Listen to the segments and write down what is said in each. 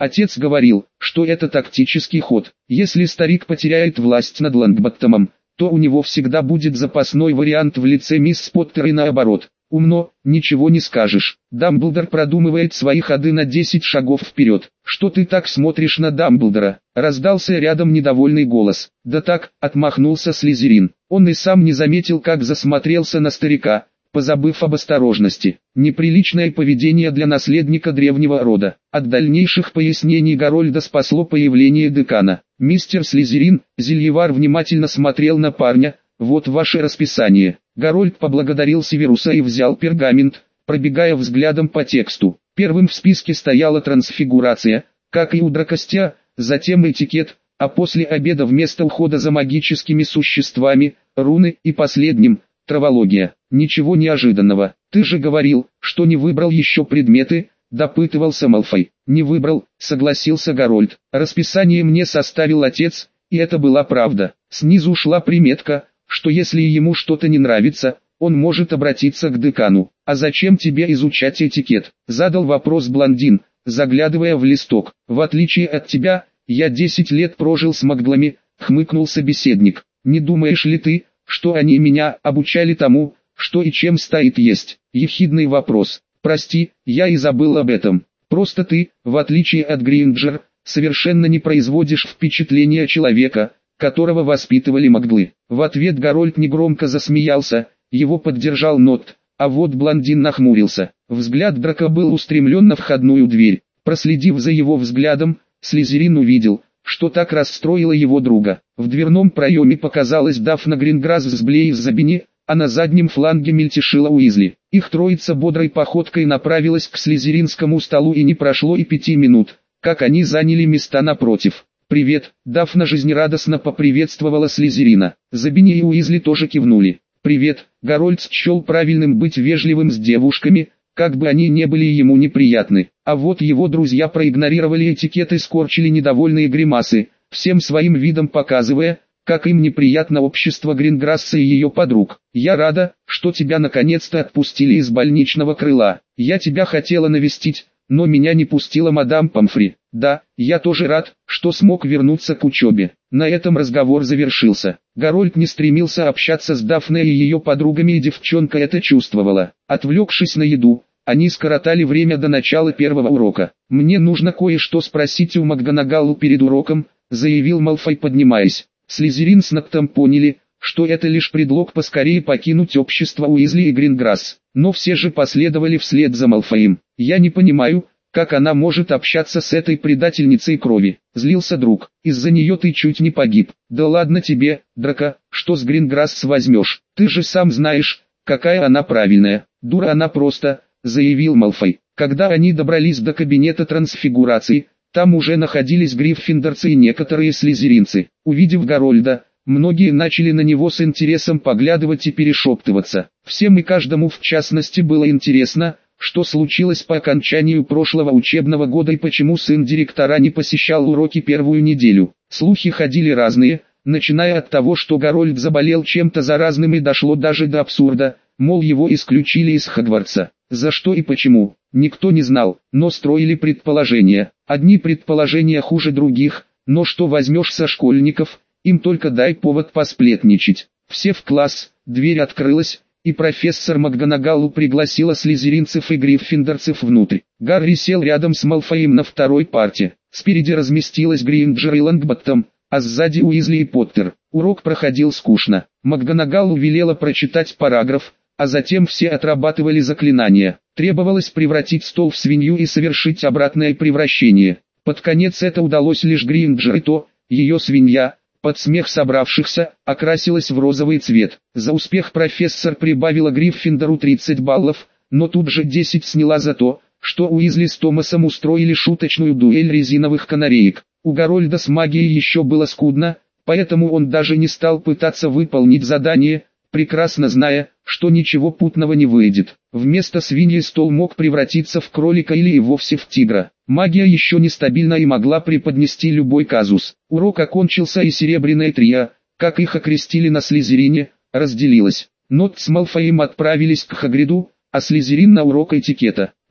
Отец говорил, что это тактический ход. Если старик потеряет власть над Лонгботтомом, то у него всегда будет запасной вариант в лице мисс Поттер и наоборот. Умно, ничего не скажешь. Дамблдор продумывает свои ходы на 10 шагов вперед. Что ты так смотришь на Дамблдора? Раздался рядом недовольный голос. Да так, отмахнулся Слизерин. Он и сам не заметил, как засмотрелся на старика, позабыв об осторожности. Неприличное поведение для наследника древнего рода. От дальнейших пояснений Гарольда спасло появление декана. Мистер Слизерин, Зельевар внимательно смотрел на парня. Вот ваше расписание. Гарольд поблагодарил Северуса и взял пергамент, пробегая взглядом по тексту. Первым в списке стояла трансфигурация, как и у Дракостя, затем этикет, а после обеда вместо ухода за магическими существами, руны и последним, травология. Ничего неожиданного. Ты же говорил, что не выбрал еще предметы, допытывался Малфой. Не выбрал, согласился Гарольд. Расписание мне составил отец, и это была правда. Снизу шла приметка, что если ему что-то не нравится, он может обратиться к декану. «А зачем тебе изучать этикет?» – задал вопрос блондин, заглядывая в листок. «В отличие от тебя, я 10 лет прожил с маглами», – хмыкнул собеседник. «Не думаешь ли ты, что они меня обучали тому, что и чем стоит есть?» Ехидный вопрос. «Прости, я и забыл об этом. Просто ты, в отличие от Гринджер, совершенно не производишь впечатления человека, которого воспитывали маглы». В ответ Гарольд негромко засмеялся, его поддержал Нот, а вот блондин нахмурился. Взгляд Драко был устремлен на входную дверь. Проследив за его взглядом, Слизерин увидел, что так расстроило его друга. В дверном проеме показалась Дафна Гринграсс с Блейз-Забини, а на заднем фланге мельтешила Уизли. Их троица бодрой походкой направилась к слизеринскому столу, и не прошло и 5 минут, как они заняли места напротив. «Привет», Дафна жизнерадостно поприветствовала Слизерина. Забини и Уизли тоже кивнули. «Привет», Гарольд счел правильным быть вежливым с девушками, как бы они не были ему неприятны. А вот его друзья проигнорировали этикет и скорчили недовольные гримасы, всем своим видом показывая, как им неприятно общество Гринграсса и ее подруг. «Я рада, что тебя наконец-то отпустили из больничного крыла. Я тебя хотела навестить, но меня не пустила мадам Помфри. Да, я тоже рад, что смог вернуться к учебе». На этом разговор завершился. Гарольд не стремился общаться с Дафной и ее подругами, и девчонка это чувствовала. Отвлекшись на еду, они скоротали время до начала первого урока. «Мне нужно кое-что спросить у МакГонагалл перед уроком», заявил Малфой, поднимаясь. Слизерин с Ноктом поняли, что это лишь предлог поскорее покинуть общество Уизли и Гринграсс, но все же последовали вслед за Малфоем. «Я не понимаю, как она может общаться с этой предательницей крови», злился друг. «Из-за нее ты чуть не погиб». «Да ладно тебе, Драко, что с Гринграсс возьмешь? Ты же сам знаешь, какая она правильная». «Дура она просто», заявил Малфой. Когда они добрались до кабинета трансфигурации, там уже находились гриффиндорцы и некоторые слизеринцы. Увидев Гарольда, многие начали на него с интересом поглядывать и перешептываться. Всем и каждому в частности было интересно, что случилось по окончанию прошлого учебного года и почему сын директора не посещал уроки первую неделю. Слухи ходили разные, начиная от того, что Гарольд заболел чем-то заразным, и дошло даже до абсурда, мол, его исключили из Хогвартса. За что и почему, никто не знал, но строили предположения. Одни предположения хуже других, но что возьмешь со школьников, им только дай повод посплетничать. Все в класс, дверь открылась, и профессор МакГонагалл пригласила слизеринцев и гриффиндорцев внутрь. Гарри сел рядом с Малфоем на второй парте. Спереди разместилась Гринджер и Лонгботтом, а сзади Уизли и Поттер. Урок проходил скучно. МакГонагалл велела прочитать параграф, а затем все отрабатывали заклинания. Требовалось превратить стол в свинью и совершить обратное превращение. Под конец это удалось лишь Гринджер, и то, ее свинья, под смех собравшихся, окрасилась в розовый цвет. За успех профессор прибавила Гриффиндору 30 баллов, но тут же 10 сняла за то, что Уизли с Томасом устроили шуточную дуэль резиновых канареек. У Гарольда с магией еще было скудно, поэтому он даже не стал пытаться выполнить задание, прекрасно зная, что ничего путного не выйдет. Вместо свиньи стол мог превратиться в кролика или и вовсе в тигра. Магия еще нестабильна и могла преподнести любой казус. Урок окончился, и серебряное трио, как их окрестили на Слизерине, разделилось. Нот с Малфоем отправились к Хагриду, а Слизерин на урок этикета.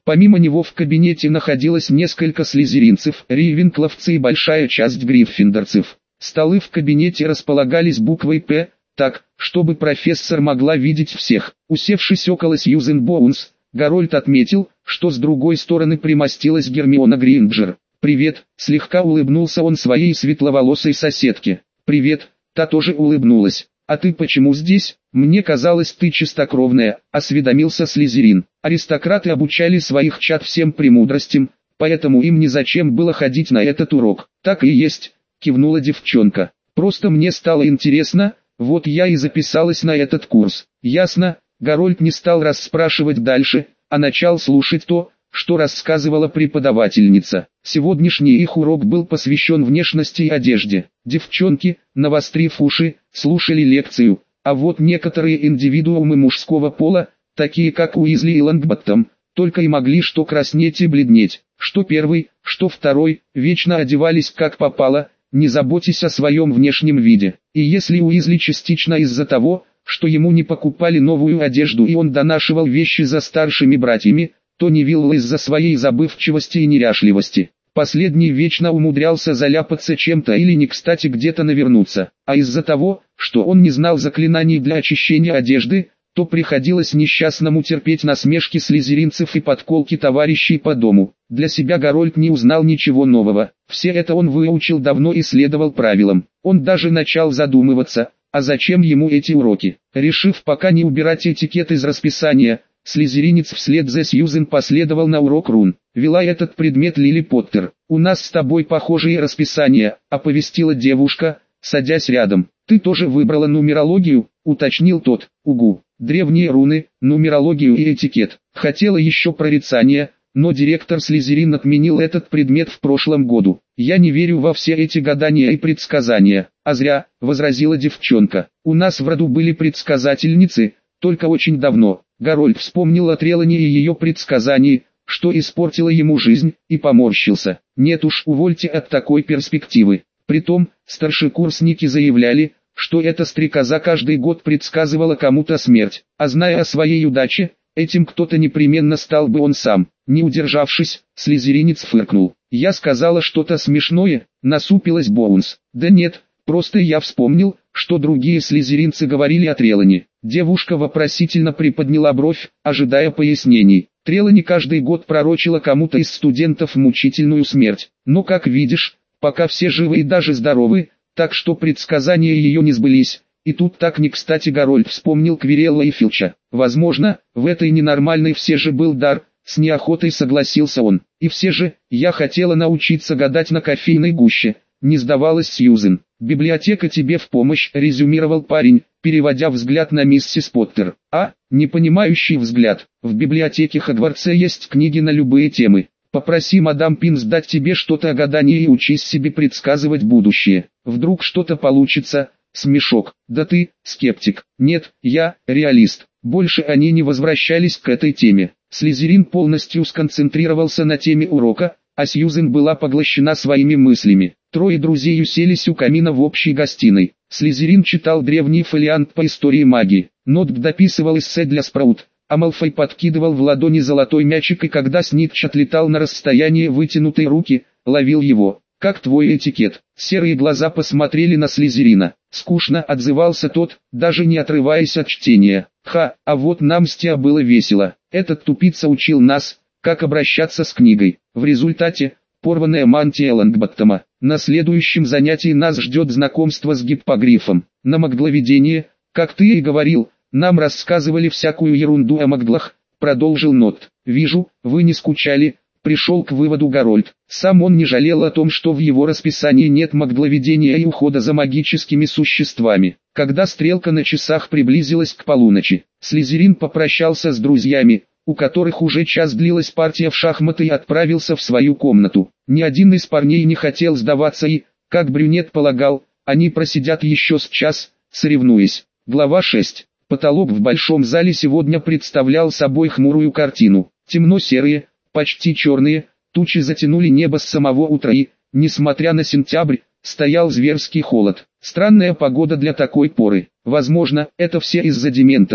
Помимо него в кабинете находилось несколько слизеринцев, рейвенкловцы и большая часть гриффиндорцев. Столы в кабинете располагались буквой «П», так, чтобы профессор могла видеть всех. Усевшись около Сьюзен Боунс, Гарольд отметил, что с другой стороны примостилась Гермиона Грейнджер. «Привет», — слегка улыбнулся он своей светловолосой соседке. «Привет», — та тоже улыбнулась. «А ты почему здесь? Мне казалось, ты чистокровная», — осведомился Слизерин. Аристократы обучали своих чад всем премудростям, поэтому им незачем было ходить на этот урок. «Так и есть», — кивнула девчонка. «Просто мне стало интересно, вот я и записалась на этот курс». «Ясно». Гарольд не стал расспрашивать дальше, а начал слушать то, что рассказывала преподавательница. Сегодняшний их урок был посвящен внешности и одежде. Девчонки, навострив уши, слушали лекцию, а вот некоторые индивидуумы мужского пола, такие как Уизли и Лонгботтом, только и могли что краснеть и бледнеть. Что первый, что второй, вечно одевались как попало, не заботясь о своем внешнем виде. И если Уизли частично из-за того, что ему не покупали новую одежду и он донашивал вещи за старшими братьями, то Невилл из-за своей забывчивости и неряшливости. Последний вечно умудрялся заляпаться чем-то или не кстати где-то навернуться, а из-за того, что он не знал заклинаний для очищения одежды, то приходилось несчастному терпеть насмешки слизеринцев и подколки товарищей по дому. Для себя Гарольд не узнал ничего нового, все это он выучил давно и следовал правилам. Он даже начал задумываться, а зачем ему эти уроки. Решив пока не убирать этикет из расписания, слизеринец вслед за Сьюзен последовал на урок рун. Вела этот предмет Лили Поттер. «У нас с тобой похожие расписания», — оповестила девушка, садясь рядом. «Ты тоже выбрала нумерологию?» — уточнил тот. «Угу. Древние руны, нумерологию и этикет. Хотела еще прорицание, но директор Слизерин отменил этот предмет в прошлом году. Я не верю во все эти гадания и предсказания». «А зря», — возразила девчонка. «У нас в роду были предсказательницы, только очень давно». Гарольд вспомнил о Трелани и ее предсказании, что испортило ему жизнь, и поморщился. «Нет уж, увольте от такой перспективы». Притом, старшекурсники заявляли, что эта стрекоза каждый год предсказывала кому-то смерть, а зная о своей удаче, этим кто-то непременно стал бы он сам. Не удержавшись, слизеринец фыркнул. «Я сказала что-то смешное», — насупилась Боунс. «Да нет, просто я вспомнил, что другие слизеринцы говорили о Трелани». Девушка вопросительно приподняла бровь, ожидая пояснений. Трелани каждый год пророчила кому-то из студентов мучительную смерть. Но как видишь, пока все живы и даже здоровы, так что предсказания ее не сбылись. И тут так не кстати Гарольд вспомнил Квирелла и Филча. Возможно, в этой ненормальной все же был дар, с неохотой согласился он. И все же, я хотела научиться гадать на кофейной гуще, не сдавалась Сьюзен. «Библиотека тебе в помощь», — резюмировал парень, переводя взгляд на миссис Поттер. «А, непонимающий взгляд. В библиотеке Хогвартса есть книги на любые темы. Попроси мадам Пинс дать тебе что-то о гадании и учись себе предсказывать будущее. Вдруг что-то получится». Смешок. «Да ты, скептик». «Нет, я, реалист». Больше они не возвращались к этой теме. Слизерин полностью сконцентрировался на теме урока, а Сьюзен была поглощена своими мыслями. Трое друзей уселись у камина в общей гостиной. Слизерин читал древний фолиант по истории магии. Нотк дописывал эссе для Спраут, а Малфой подкидывал в ладони золотой мячик и когда Снитч отлетал на расстояние вытянутой руки, ловил его. «Как твой этикет?» Серые глаза посмотрели на Слизерина. «Скучно», — отзывался тот, даже не отрываясь от чтения. «Ха, а вот нам с Тео было весело. Этот тупица учил нас, как обращаться с книгой. В результате, порванная мантия Лонгботтома. На следующем занятии нас ждет знакомство с гиппогрифом. На магловедение, как ты и говорил, нам рассказывали всякую ерунду о маглах», — продолжил Нот. «Вижу, вы не скучали», — пришел к выводу Гарольд. Сам он не жалел о том, что в его расписании нет магловедения и ухода за магическими существами. Когда стрелка на часах приблизилась к полуночи, Слизерин попрощался с друзьями, у которых уже час длилась партия в шахматы, и отправился в свою комнату. Ни один из парней не хотел сдаваться и, как брюнет полагал, они просидят еще с час, соревнуясь. Глава 6. Потолок в большом зале сегодня представлял собой хмурую картину. Темно-серые, почти черные, тучи затянули небо с самого утра и, несмотря на сентябрь, стоял зверский холод. Странная погода для такой поры. Возможно, это все из-за дементоров,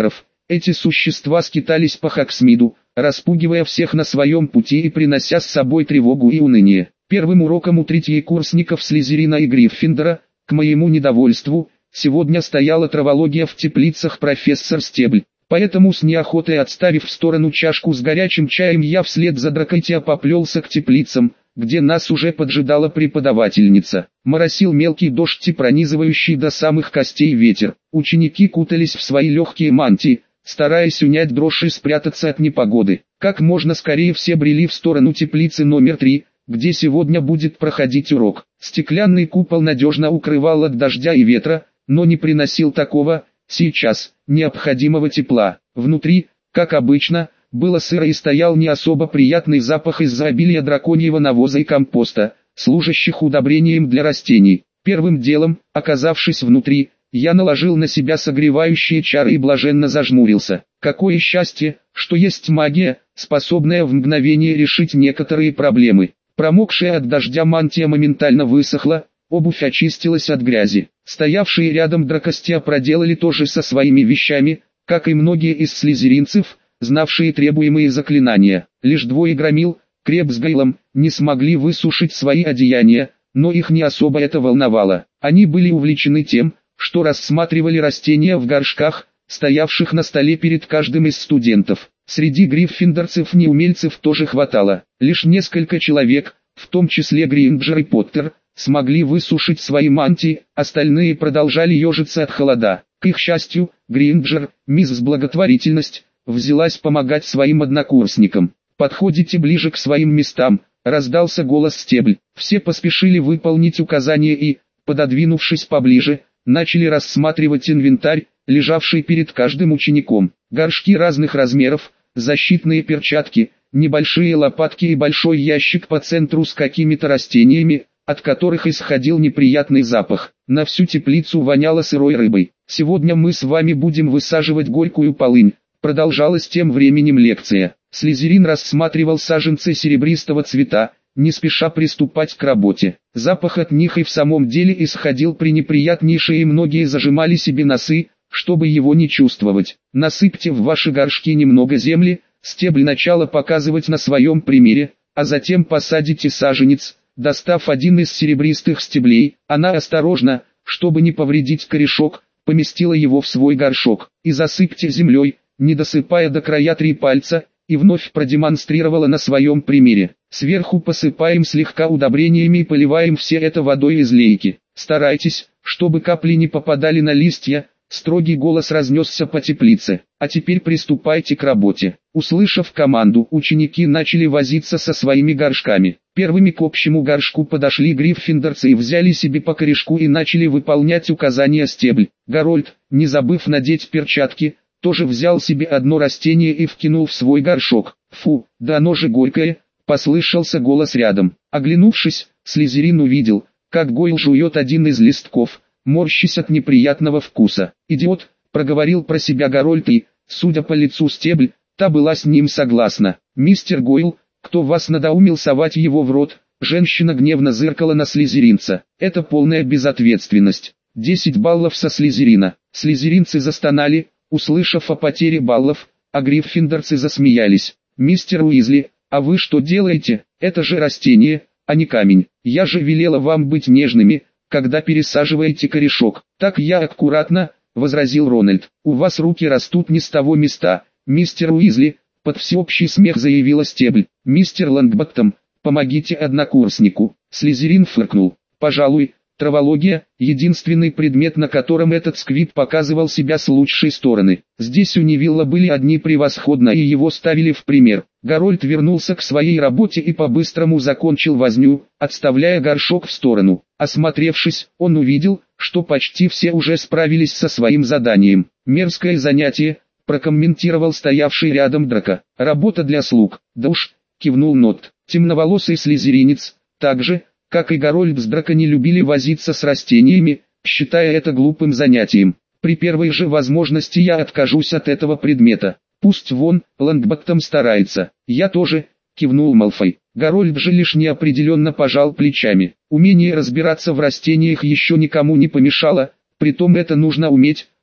Эти существа скитались по Хоксмиду, распугивая всех на своем пути и принося с собой тревогу и уныние. Первым уроком у третьекурсников Слизерина и Гриффиндора, к моему недовольству, сегодня стояла травология в теплицах профессор Стебль. Поэтому с неохотой отставив в сторону чашку с горячим чаем, я вслед за Дракотия поплелся к теплицам, где нас уже поджидала преподавательница. Моросил мелкий дождь и пронизывающий до самых костей ветер. Ученики кутались в свои легкие мантии, стараясь унять дрожь и спрятаться от непогоды. Как можно скорее все брели в сторону теплицы номер 3, где сегодня будет проходить урок. Стеклянный купол надежно укрывал от дождя и ветра, но не приносил такого, сейчас, необходимого тепла. Внутри, как обычно, было сыро и стоял не особо приятный запах из-за обилия драконьего навоза и компоста, служащих удобрением для растений. Первым делом, оказавшись внутри, я наложил на себя согревающие чары и блаженно зажмурился. Какое счастье, что есть магия, способная в мгновение решить некоторые проблемы. Промокшая от дождя мантия моментально высохла, обувь очистилась от грязи. Стоявшие рядом Дракостия проделали то же со своими вещами, как и многие из слизеринцев, знавшие требуемые заклинания. Лишь двое громил, Креб с Гейлом, не смогли высушить свои одеяния, но их не особо это волновало. Они были увлечены тем, что рассматривали растения в горшках, стоявших на столе перед каждым из студентов. Среди гриффиндорцев-неумельцев тоже хватало. Лишь несколько человек, в том числе Гринджер и Поттер, смогли высушить свои мантии, остальные продолжали ежиться от холода. К их счастью, Гринджер, мисс Благотворительность, взялась помогать своим однокурсникам. «Подходите ближе к своим местам», — раздался голос Стебль. Все поспешили выполнить указание и, пододвинувшись поближе, начали рассматривать инвентарь, лежавший перед каждым учеником. Горшки разных размеров, защитные перчатки, небольшие лопатки и большой ящик по центру с какими-то растениями, от которых исходил неприятный запах. На всю теплицу воняло сырой рыбой. «Сегодня мы с вами будем высаживать горькую полынь», — продолжалась тем временем лекция. Слизерин рассматривал саженцы серебристого цвета, не спеша приступать к работе. Запах от них и в самом деле исходил пренеприятнейший, и многие зажимали себе носы, чтобы его не чувствовать. «Насыпьте в ваши горшки немного земли», Стебль начала показывать на своем примере, «а затем посадите саженец». Достав один из серебристых стеблей, она осторожно, чтобы не повредить корешок, поместила его в свой горшок. «И засыпьте землей, не досыпая до края 3 пальца», и вновь продемонстрировала на своем примере. «Сверху посыпаем слегка удобрениями и поливаем все это водой из лейки. Старайтесь, чтобы капли не попадали на листья», строгий голос разнесся по теплице. «А теперь приступайте к работе». Услышав команду, ученики начали возиться со своими горшками. Первыми к общему горшку подошли гриффиндорцы и взяли себе по корешку и начали выполнять указания Стебль. Гарольд, не забыв надеть перчатки, тоже взял себе одно растение и вкинул в свой горшок. «Фу, да оно же горькое», — послышался голос рядом. Оглянувшись, Слизерин увидел, как Гойл жует один из листков, морщась от неприятного вкуса. «Идиот», — проговорил про себя Гарольд и, судя по лицу Стебль, та была с ним согласна. «Мистер Гойл, кто вас надоумил совать его в рот?» Женщина гневно зыркала на слизеринца. «Это полная безответственность. 10 баллов со слизерина». Слизеринцы застонали, услышав о потере баллов, а гриффиндорцы засмеялись. «Мистер Уизли, а вы что делаете? Это же растение, а не камень. Я же велела вам быть нежными, когда пересаживаете корешок». «Так я аккуратно», — возразил Рональд. «У вас руки растут не с того места, мистер Уизли», — под всеобщий смех заявила Стебль. «Мистер Лонгботтом, помогите однокурснику». Слизерин фыркнул. «Пожалуй, травология — единственный предмет, на котором этот сквиб показывал себя с лучшей стороны. Здесь у Невилла были одни превосходно и его ставили в пример». Гарольд вернулся к своей работе и по-быстрому закончил возню, отставляя горшок в сторону. Осмотревшись, он увидел, что почти все уже справились со своим заданием. «Мерзкое занятие», — прокомментировал стоявший рядом Драко. «Работа для слуг». «Да уж», — кивнул Нот. Темноволосый слизеринец, так же, как и Гарольд с Драко, не любили возиться с растениями, считая это глупым занятием. «При первой же возможности я откажусь от этого предмета. Пусть вон, Лонгботтом старается». «Я тоже», — кивнул Малфой. Гарольд же лишь неопределенно пожал плечами. Умение разбираться в растениях еще никому не помешало, притом это нужно уметь,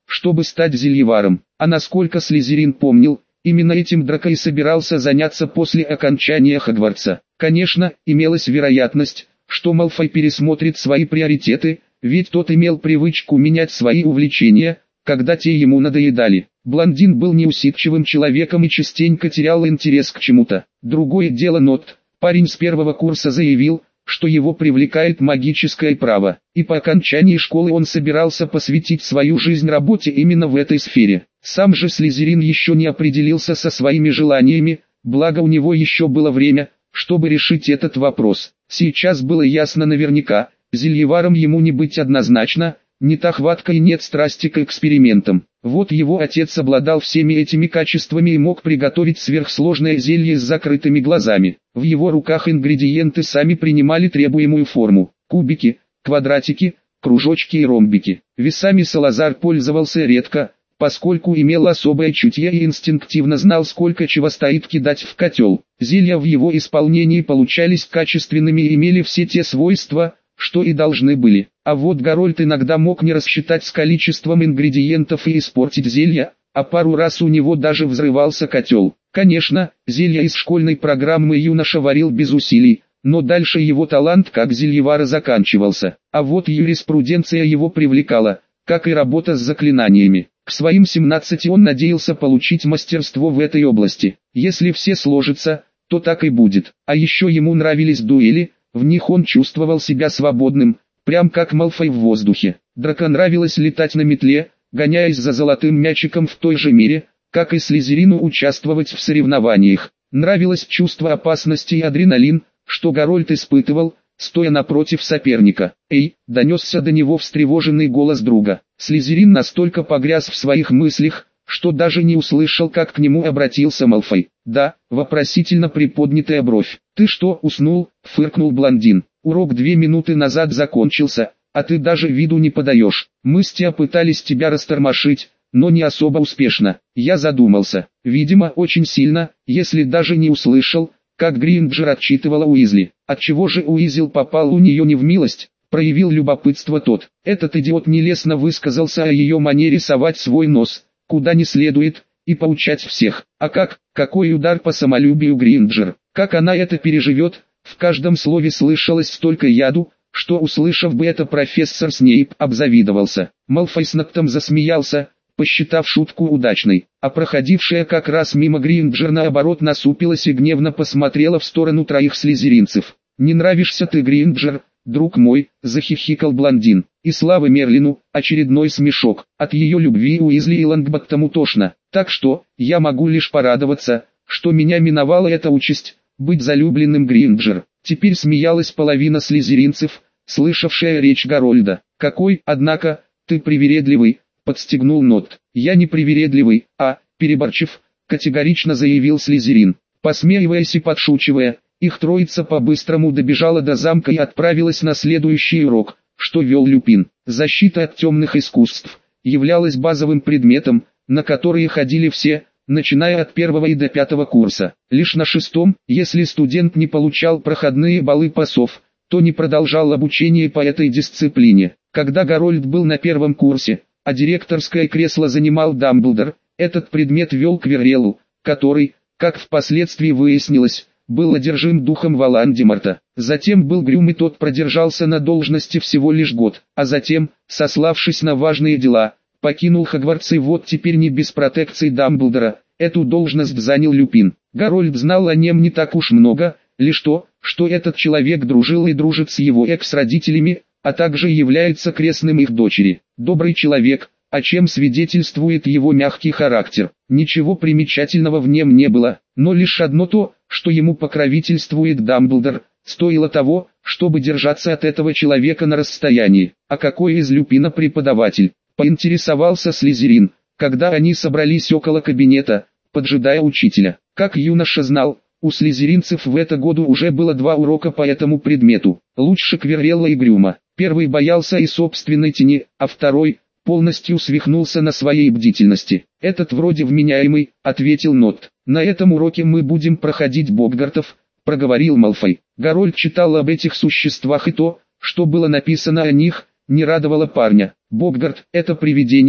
чтобы стать зельеваром. А насколько Слизерин помнил, именно этим Драко и собирался заняться после окончания Хогвартса. Конечно, имелась вероятность, что Малфой пересмотрит свои приоритеты, ведь тот имел привычку менять свои увлечения, когда те ему надоедали. Блондин был неусидчивым человеком и частенько терял интерес к чему-то. Другое дело Нот, парень с первого курса заявил, что его привлекает магическое право, и по окончании школы он собирался посвятить свою жизнь работе именно в этой сфере. Сам же Слизерин еще не определился со своими желаниями, благо у него еще было время, чтобы решить этот вопрос. Сейчас было ясно наверняка, зельеваром ему не быть однозначно, не та хватка и нет страсти к экспериментам. Вот его отец обладал всеми этими качествами и мог приготовить сверхсложное зелье с закрытыми глазами. В его руках ингредиенты сами принимали требуемую форму: кубики, квадратики, кружочки и ромбики. Весами Салазар пользовался редко, поскольку имел особое чутье и инстинктивно знал, сколько чего стоит кидать в котел. Зелья в его исполнении получались качественными и имели все те свойства, что и должны были. А вот Гарольд иногда мог не рассчитать с количеством ингредиентов и испортить зелье, а пару раз у него даже взрывался котел. Конечно, зелья из школьной программы юноша варил без усилий, но дальше его талант как зельевара заканчивался. А вот юриспруденция его привлекала, как и работа с заклинаниями. К своим 17 он надеялся получить мастерство в этой области. Если все сложится, то так и будет. А еще ему нравились дуэли, в них он чувствовал себя свободным, прям как Малфой в воздухе. Драко нравилось летать на метле, гоняясь за золотым мячиком в той же мере, как и Слизерину участвовать в соревнованиях. Нравилось чувство опасности и адреналин, что Гарольд испытывал, стоя напротив соперника. «Эй!» — донесся до него встревоженный голос друга. Слизерин настолько погряз в своих мыслях, что даже не услышал, как к нему обратился Малфой. «Да», — вопросительно приподнятая бровь. «Ты что, уснул?» — фыркнул блондин. «Урок 2 минуты назад закончился, а ты даже виду не подаешь. Мы с Тиа пытались тебя растормошить, но не особо успешно». Я задумался. Видимо, очень сильно, если даже не услышал, как Гринджер отчитывала Уизли. Отчего же Уизл попал у нее не в милость? Проявил любопытство тот. Этот идиот нелестно высказался о ее манере совать свой нос куда не следует, и поучать всех. А какой удар по самолюбию Гринджер, как она это переживет? В каждом слове слышалось столько яду, что, услышав бы это, профессор Снейп обзавидовался. Малфой с Ноктом засмеялся, посчитав шутку удачной, а проходившая как раз мимо Гринджер наоборот насупилась и гневно посмотрела в сторону троих слизеринцев. «Не нравишься ты, Гринджер, друг мой», — захихикал блондин. И слава Мерлину, очередной смешок. От ее любви Уизли и Лонгботтому тошно. Так что, я могу лишь порадоваться, что меня миновала эта участь, быть залюбленным Гринджер. Теперь смеялась половина слизеринцев, слышавшая речь Гарольда. «Какой, однако, ты привередливый», — подстегнул Нот. «Я не привередливый, а, переборчив», — категорично заявил Слизерин. Посмеиваясь и подшучивая, их троица по-быстрому добежала до замка и отправилась на следующий урок, что вел Люпин. Защита от темных искусств являлась базовым предметом, на которые ходили все, начиная от 1 и до 5 курса. Лишь на 6, если студент не получал проходные баллы пасов, то не продолжал обучение по этой дисциплине. Когда Гарольд был на 1 курсе, а директорское кресло занимал Дамблдор, этот предмет вел Квирреллу, который, как впоследствии выяснилось, был одержим духом Волан-де-Морта. Затем был Грюм, и тот продержался на должности всего лишь год, а затем, сославшись на важные дела, покинул Хогвартс, и вот теперь не без протекции Дамблдора, эту должность занял Люпин. Гарольд знал о нем не так уж много, лишь то, что этот человек дружил и дружит с его экс-родителями, а также является крестным их дочери. Добрый человек, о чем свидетельствует его мягкий характер. Ничего примечательного в нем не было, но лишь одно то, что ему покровительствует Дамблдор, стоило того, чтобы держаться от этого человека на расстоянии. А какой из Люпина преподаватель? Поинтересовался Слизерин, когда они собрались около кабинета, поджидая учителя. Как юноша знал, у слизеринцев в это году уже было 2 урока по этому предмету. Лучше Квиррелла и Грюма. Первый боялся и собственной тени, а второй полностью свихнулся на своей бдительности. «Этот вроде вменяемый», — ответил Нот. «На этом уроке мы будем проходить Боггартов», — проговорил Малфой. Гарольд читал об этих существах, и то, что было написано о них, не радовало парня. «Боггарт — это привидение»,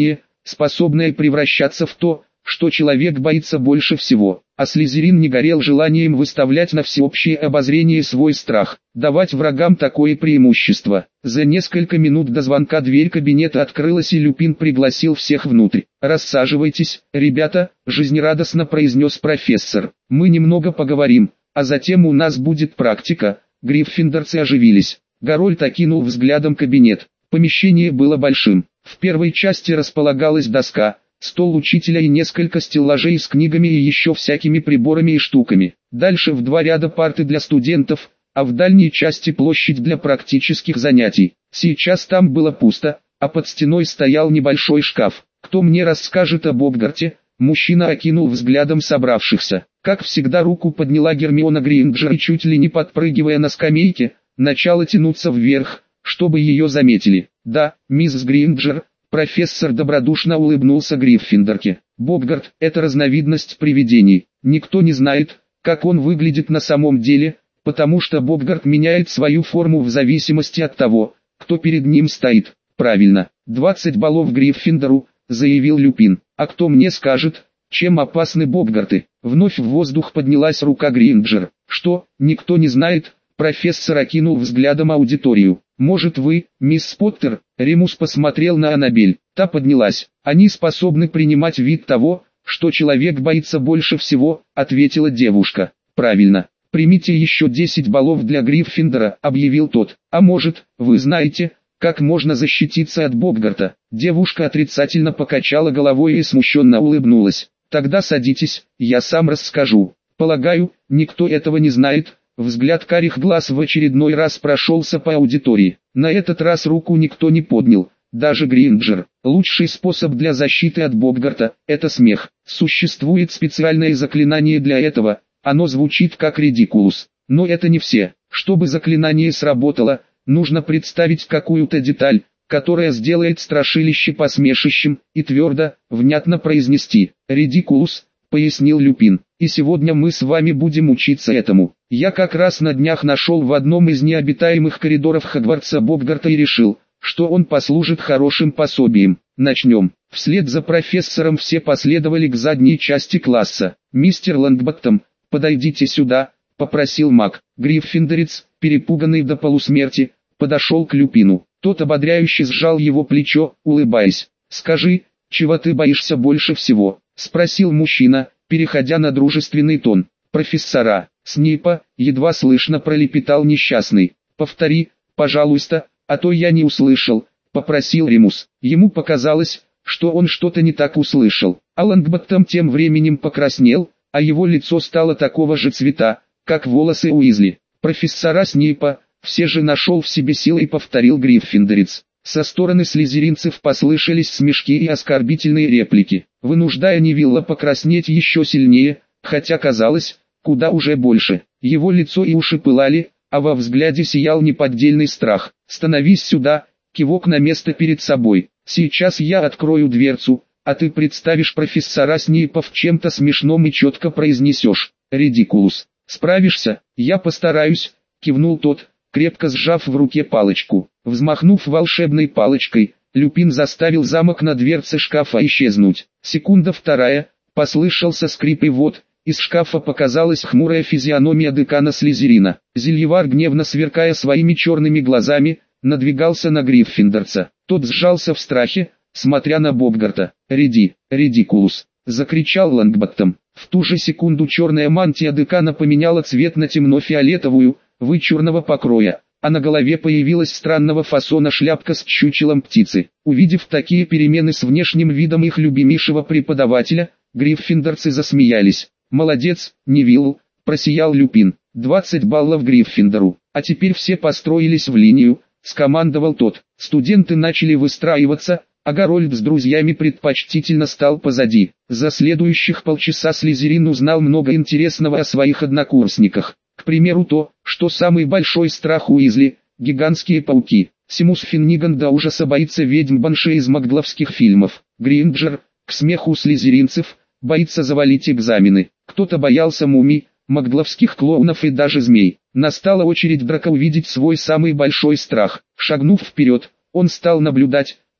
способное превращаться в то, что человек боится больше всего. А Слизерин не горел желанием выставлять на всеобщее обозрение свой страх, давать врагам такое преимущество. За несколько минут до звонка дверь кабинета открылась, и Люпин пригласил всех внутрь. «Рассаживайтесь, ребята», – жизнерадостно произнес профессор. «Мы немного поговорим, а затем у нас будет практика». Гриффиндорцы оживились. Гарольд окинул взглядом кабинет. Помещение было большим. В первой части располагалась доска, стол учителя и несколько стеллажей с книгами и еще всякими приборами и штуками. Дальше в 2 ряда парты для студентов, а в дальней части площадь для практических занятий. Сейчас там было пусто, а под стеной стоял небольшой шкаф. «Кто мне расскажет об Боггарте?» Мужчина окинул взглядом собравшихся. Как всегда, руку подняла Гермиона Грейнджер и, чуть ли не подпрыгивая на скамейке, начала тянуться вверх, чтобы ее заметили. «Да, мисс Грейнджер». Профессор добродушно улыбнулся Гриффиндорке. «Боггарт – это разновидность привидений. Никто не знает, как он выглядит на самом деле, потому что Боггарт меняет свою форму в зависимости от того, кто перед ним стоит». «Правильно, 20 баллов Гриффиндору», – заявил Люпин. «А кто мне скажет, чем опасны Боггарты?» Вновь в воздух поднялась рука Грейнджер. «Что, никто не знает?» Профессор окинул взглядом аудиторию. «Может вы, мисс Поттер?» Ремус посмотрел на Аннабель. Та поднялась. «Они способны принимать вид того, что человек боится больше всего», — ответила девушка. «Правильно. Примите еще 10 баллов для Гриффиндора», — объявил тот. «А может, вы знаете, как можно защититься от Боггарта?» Девушка отрицательно покачала головой и смущенно улыбнулась. «Тогда садитесь, я сам расскажу. Полагаю, никто этого не знает». Взгляд карих глаз в очередной раз прошелся по аудитории. На этот раз руку никто не поднял, даже Грейнджер. Лучший способ для защиты от Боггарта – это смех. Существует специальное заклинание для этого, оно звучит как «редикулус». Но это не все. Чтобы заклинание сработало, нужно представить какую-то деталь, которая сделает страшилище посмешищем, и твердо, внятно произнести «редикулус», пояснил Люпин. «И сегодня мы с вами будем учиться этому. Я как раз на днях нашел в одном из необитаемых коридоров Хогвартса Боггарта и решил, что он послужит хорошим пособием. Начнем». Вслед за профессором все последовали к задней части класса. «Мистер Лонгботтом, подойдите сюда», — попросил маг. Гриффиндорец, перепуганный до полусмерти, подошел к Люпину. Тот ободряюще сжал его плечо, улыбаясь. «Скажи, чего ты боишься больше всего?» — спросил мужчина, переходя на дружественный тон. «Профессора Снейпа», — едва слышно пролепетал несчастный. «Повтори, пожалуйста, а то я не услышал», — попросил Ремус. Ему показалось, что он что-то не так услышал. А Лонгботтом тем временем покраснел, а его лицо стало такого же цвета, как волосы Уизли. «Профессора Снейпа», — все же нашел в себе силы и повторил Гриффиндорец. Со стороны слизеринцев послышались смешки и оскорбительные реплики, вынуждая Невилла покраснеть еще сильнее, хотя казалось, куда уже больше. Его лицо и уши пылали, а во взгляде сиял неподдельный страх. «Становись сюда», кивок на место перед собой. «Сейчас я открою дверцу, а ты представишь профессора Снейпа в чем-то смешном и четко произнесешь «редикулус». Справишься?» «Я постараюсь», кивнул тот, крепко сжав в руке палочку. Взмахнув волшебной палочкой, Люпин заставил замок на дверце шкафа исчезнуть. Секунда вторая, послышался скрип, и вот, из шкафа показалась хмурая физиономия декана Слизерина. Зельевар, гневно сверкая своими черными глазами, надвигался на Гриффиндорца. Тот сжался в страхе, смотря на Боггарта. «Редикулус!» — закричал Лонгботтом. В ту же секунду черная мантия декана поменяла цвет на темно-фиолетовую, вычурного покроя, а на голове появилась странного фасона шляпка с чучелом птицы. Увидев такие перемены с внешним видом их любимейшего преподавателя, гриффиндорцы засмеялись. «Молодец, Невилл», — просиял Люпин. 20 баллов Гриффиндору. «А теперь все построились в линию», — скомандовал тот. Студенты начали выстраиваться, а Гарольд с друзьями предпочтительно стал позади. За следующих полчаса Слизерин узнал много интересного о своих однокурсниках. К примеру то, что самый большой страх Уизли – гигантские пауки. Симус Финниган до ужаса боится ведьм-банши из макгловских фильмов. Гринджер, к смеху слизеринцев, боится завалить экзамены. Кто-то боялся мумий, макгловских клоунов и даже змей. Настала очередь Драка увидеть свой самый большой страх. Шагнув вперед, он стал наблюдать,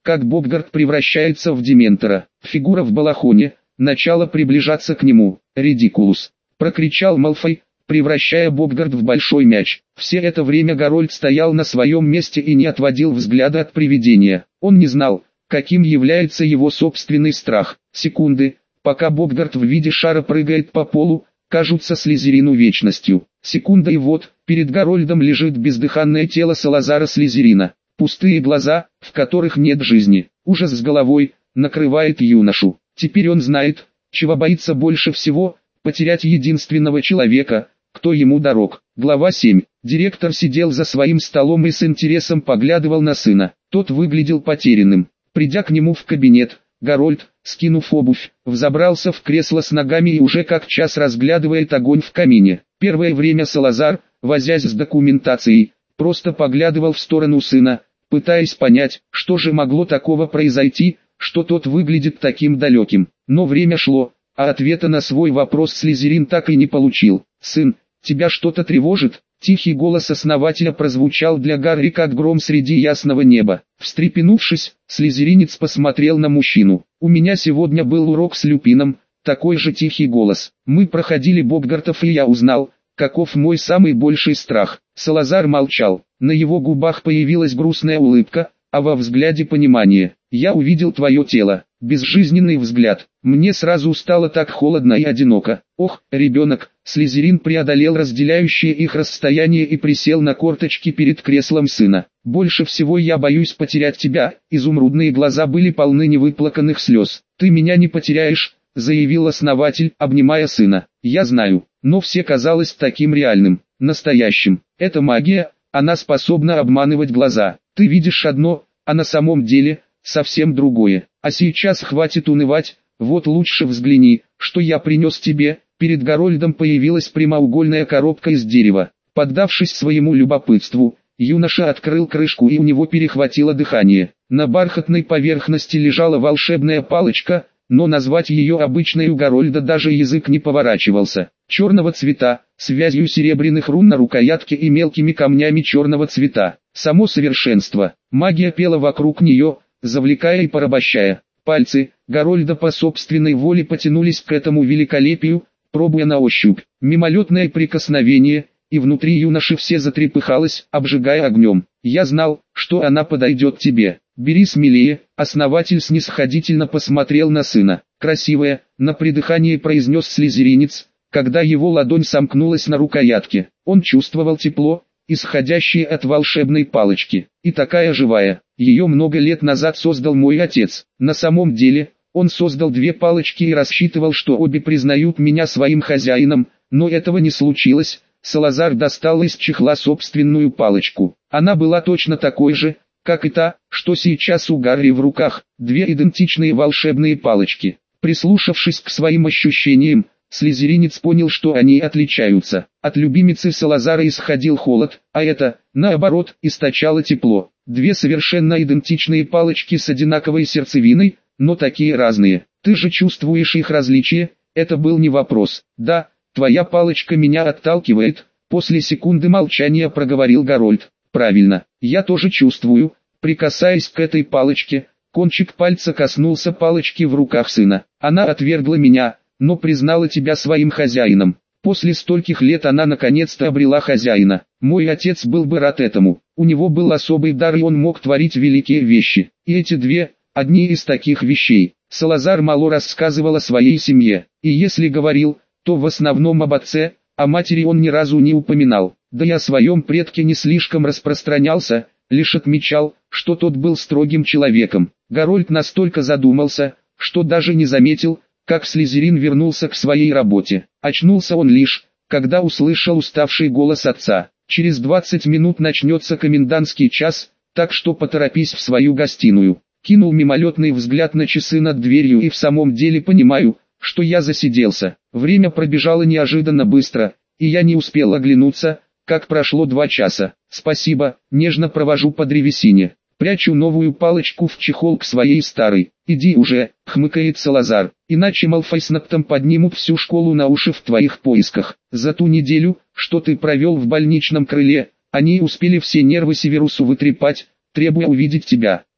как Боггарт превращается в Дементора. Фигура в балахоне, начала приближаться к нему. «Редикулус!» — прокричал Малфой, превращая Боггарт в большой мяч. Все это время Гарольд стоял на своем месте и не отводил взгляда от привидения. Он не знал, каким является его собственный страх. Секунды, пока Боггарт в виде шара прыгает по полу, кажутся Слизерину вечностью. Секунда, и вот, перед Гарольдом лежит бездыханное тело Салазара Слизерина. Пустые глаза, в которых нет жизни. Ужас с головой накрывает юношу. Теперь он знает, чего боится больше всего: потерять единственного человека, кто ему дорог. Глава 7. Директор сидел за своим столом и с интересом поглядывал на сына. Тот выглядел потерянным. Придя к нему в кабинет, Гарольд, скинув обувь, взобрался в кресло с ногами и уже как час разглядывает огонь в камине. Первое время Салазар, возясь с документацией, просто поглядывал в сторону сына, пытаясь понять, что же могло такого произойти, что тот выглядит таким далеким. Но время шло, а ответа на свой вопрос Слизерин так и не получил. «Сын, тебя что-то тревожит?» Тихий голос основателя прозвучал для Гарри как гром среди ясного неба. Встрепенувшись, слизеринец посмотрел на мужчину. «У меня сегодня был урок с Люпином», такой же тихий голос. «Мы проходили Боггартов, и я узнал, каков мой самый больший страх». Салазар молчал. На его губах появилась грустная улыбка, а во взгляде понимание. «Я увидел твое тело». Безжизненный взгляд. Мне сразу стало так холодно и одиноко. «Ох, ребенок!» Слизерин преодолел разделяющее их расстояние и присел на корточки перед креслом сына. «Больше всего я боюсь потерять тебя». Изумрудные глаза были полны невыплаканных слез. «Ты меня не потеряешь», — заявил основатель, обнимая сына. «Я знаю, но все казалось таким реальным, настоящим. Это магия, она способна обманывать глаза. Ты видишь одно, а на самом деле совсем другое. А сейчас хватит унывать, вот лучше взгляни, что я принес тебе». Перед Гарольдом появилась прямоугольная коробка из дерева. Поддавшись своему любопытству, юноша открыл крышку, и у него перехватило дыхание. На бархатной поверхности лежала волшебная палочка, но назвать ее обычной у Гарольда даже язык не поворачивался. Черного цвета, с вязью серебряных рун на рукоятке и мелкими камнями черного цвета. Само совершенство. Магия пела вокруг нее, завлекая и порабощая. Пальцы Гарольда по собственной воле потянулись к этому великолепию, пробуя на ощупь. Мимолетное прикосновение, и внутри юноши все затрепыхалось, обжигая огнем. «Я знал, что она подойдет тебе. Бери смелее». Основатель снисходительно посмотрел на сына. «Красивая», — на придыхании произнес слизеринец, когда его ладонь сомкнулась на рукоятке. Он чувствовал тепло, исходящее от волшебной палочки. И такая живая. Ее много лет назад создал мой отец. На самом деле, он создал две палочки и рассчитывал, что обе признают меня своим хозяином, но этого не случилось. Салазар достал из чехла собственную палочку. Она была точно такой же, как и та, что сейчас у Гарри в руках. Две идентичные волшебные палочки. Прислушавшись к своим ощущениям, слизеринец понял, что они отличаются. От любимицы Салазара исходил холод, а это, наоборот, источало тепло. Две совершенно идентичные палочки с одинаковой сердцевиной, но такие разные. Ты же чувствуешь их различие? Это был не вопрос. «Да, твоя палочка меня отталкивает», — после секунды молчания проговорил Гарольд. «Правильно, я тоже чувствую». Прикасаясь к этой палочке, кончик пальца коснулся палочки в руках сына. «Она отвергла меня, но признала тебя своим хозяином. После стольких лет она наконец-то обрела хозяина. Мой отец был бы рад этому. У него был особый дар, и он мог творить великие вещи. И эти две — одни из таких вещей». Салазар мало рассказывал о своей семье, и если говорил, то в основном об отце, о матери он ни разу не упоминал. Да и о своем предке не слишком распространялся, лишь отмечал, что тот был строгим человеком. Гарольд настолько задумался, что даже не заметил, как Слизерин вернулся к своей работе. Очнулся он лишь, когда услышал уставший голос отца. «Через 20 минут начнется комендантский час, так что поторопись в свою гостиную». Кинул мимолетный взгляд на часы над дверью и в самом деле понимаю, что я засиделся. Время пробежало неожиданно быстро, и я не успел оглянуться, как прошло 2 часа. «Спасибо», нежно провожу по древесине. Прячу новую палочку в чехол к своей старой. «Иди уже», хмыкает Салазар, «иначе Малфой с Ноктом поднимут всю школу на уши в твоих поисках. За ту неделю, что ты провел в больничном крыле, они успели все нервы Северусу вытрепать, требуя увидеть тебя».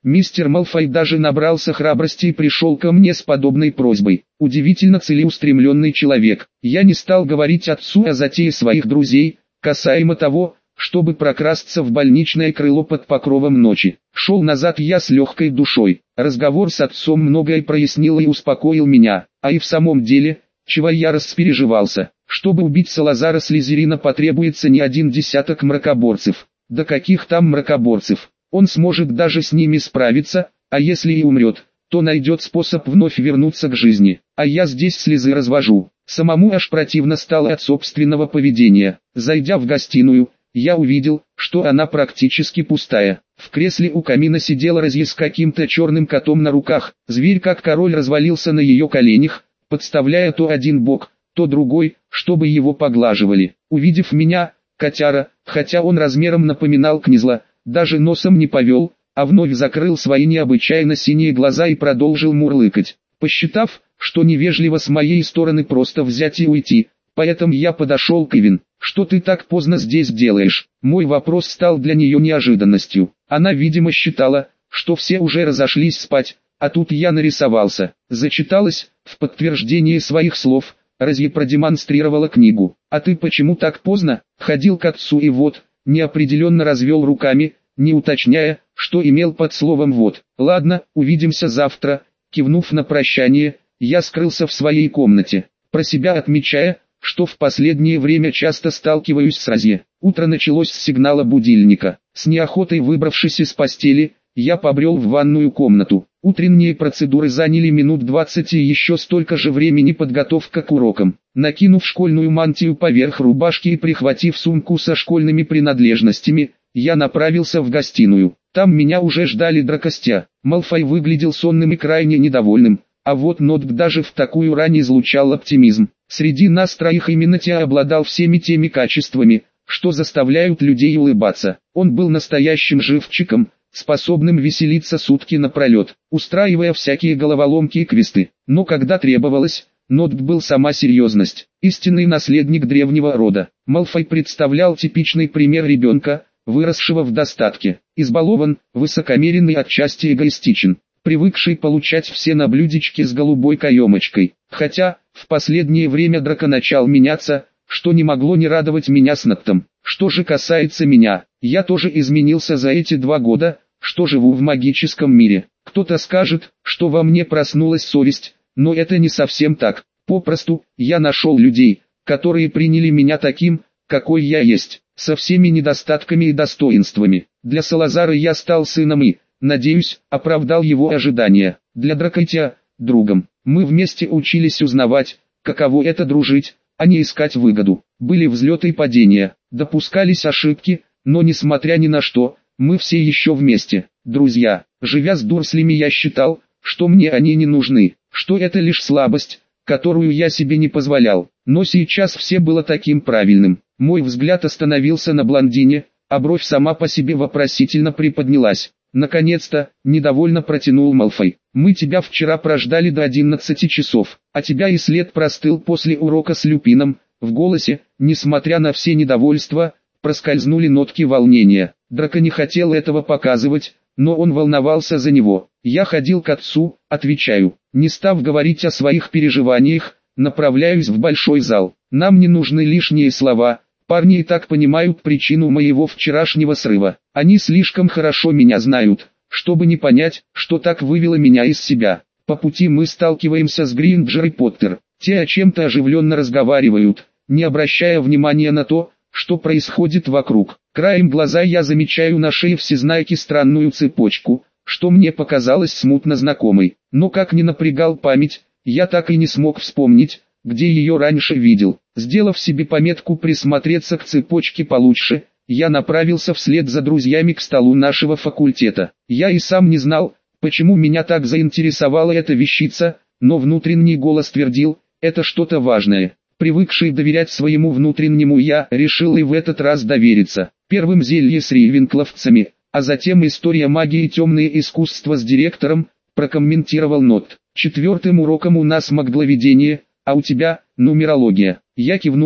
Мистер Малфой даже набрался храбрости и пришел ко мне с подобной просьбой. Удивительно целеустремленный человек. Я не стал говорить отцу о затее своих друзей, касаемо того, чтобы прокрасться в больничное крыло под покровом ночи. Шел назад я с легкой душой. Разговор с отцом многое прояснил и успокоил меня, а и в самом деле, чего я распереживался. Чтобы убить Салазара Слизерина потребуется не один десяток мракоборцев. Да каких там мракоборцев? Он сможет даже с ними справиться, а если и умрет, то найдет способ вновь вернуться к жизни. А я здесь слезы развожу. Самому аж противно стало от собственного поведения. Зайдя в гостиную, я увидел, что она практически пустая. В кресле у камина сидела Розье с каким-то черным котом на руках. Зверь как король развалился на ее коленях, подставляя то один бок, то другой, чтобы его поглаживали. Увидев меня, котяра, хотя он размером напоминал князла, даже носом не повел, а вновь закрыл свои необычайно синие глаза и продолжил мурлыкать. Посчитав, что невежливо с моей стороны просто взять и уйти, поэтому я подошел к Ивин. «Что ты так поздно здесь делаешь?» Мой вопрос стал для нее неожиданностью. Она, видимо, считала, что все уже разошлись спать, а тут я нарисовался. Зачиталась, в подтверждение своих слов, Розье продемонстрировала книгу. «А ты почему так поздно?» Ходил к отцу и вот, неопределенно развел руками, не уточняя, что имел под словом «вот». «Ладно, увидимся завтра», кивнув на прощание, я скрылся в своей комнате, про себя отмечая, что в последнее время часто сталкиваюсь с Розье. Утро началось с сигнала будильника. С неохотой выбравшись из постели, я побрел в ванную комнату. Утренние процедуры заняли минут 20 и еще столько же времени подготовка к урокам. Накинув школьную мантию поверх рубашки и прихватив сумку со школьными принадлежностями, я направился в гостиную. Там меня уже ждали Дракостя. Малфой выглядел сонным и крайне недовольным, а вот Нотк даже в такую рань излучал оптимизм. Среди нас троих именно Теа обладал всеми теми качествами, что заставляют людей улыбаться. Он был настоящим живчиком, способным веселиться сутки напролет, устраивая всякие головоломки и квесты. Но когда требовалось, Нотк был сама серьезность, истинный наследник древнего рода. Малфой представлял типичный пример ребенка, выросшего в достатке. Избалован, высокомерен и отчасти эгоистичен, привыкший получать все на блюдечке с голубой каемочкой. Хотя, в последнее время Драко начал меняться, что не могло не радовать меня с Ноктом. Что же касается меня, я тоже изменился за эти 2 года, что живу в магическом мире. Кто-то скажет, что во мне проснулась совесть, но это не совсем так. Попросту, я нашел людей, которые приняли меня таким, какой я есть, со всеми недостатками и достоинствами. Для Салазара я стал сыном и, надеюсь, оправдал его ожидания. Для Дракотия – другом. Мы вместе учились узнавать, каково это дружить, а не искать выгоду. Были взлеты и падения, допускались ошибки, но несмотря ни на что, мы все еще вместе, друзья. Живя с Дурслями, я считал, что мне они не нужны, что это лишь слабость, которую я себе не позволял. Но сейчас все было таким правильным. Мой взгляд остановился на блондине, а бровь сама по себе вопросительно приподнялась. «Наконец-то», — недовольно протянул Малфой. «Мы тебя вчера прождали до 11 часов, а тебя и след простыл после урока с Люпином». В голосе, несмотря на все недовольства, проскользнули нотки волнения. Драко не хотел этого показывать, но он волновался за него. «Я ходил к отцу», — отвечаю, не став говорить о своих переживаниях, направляюсь в большой зал. Нам не нужны лишние слова. Парни и так понимают причину моего вчерашнего срыва. Они слишком хорошо меня знают, чтобы не понять, что так вывело меня из себя. По пути мы сталкиваемся с Гринджер и Поттер. Те о чем-то оживленно разговаривают, не обращая внимания на то, что происходит вокруг. Краем глаза я замечаю на шее Всезнайки странную цепочку, что мне показалось смутно знакомой. Но как ни напрягал память, я так и не смог вспомнить, где ее раньше видел. Сделав себе пометку присмотреться к цепочке получше, я направился вслед за друзьями к столу нашего факультета. Я и сам не знал, почему меня так заинтересовала эта вещица, но внутренний голос твердил, это что-то важное. Привыкший доверять своему внутреннему я решил и в этот раз довериться. Первым зелье с рейвенкловцами, а затем история магии и темные искусства с директором, прокомментировал Нот. 4-м уроком у нас магловедение, а у тебя, нумерология. Я кивнул,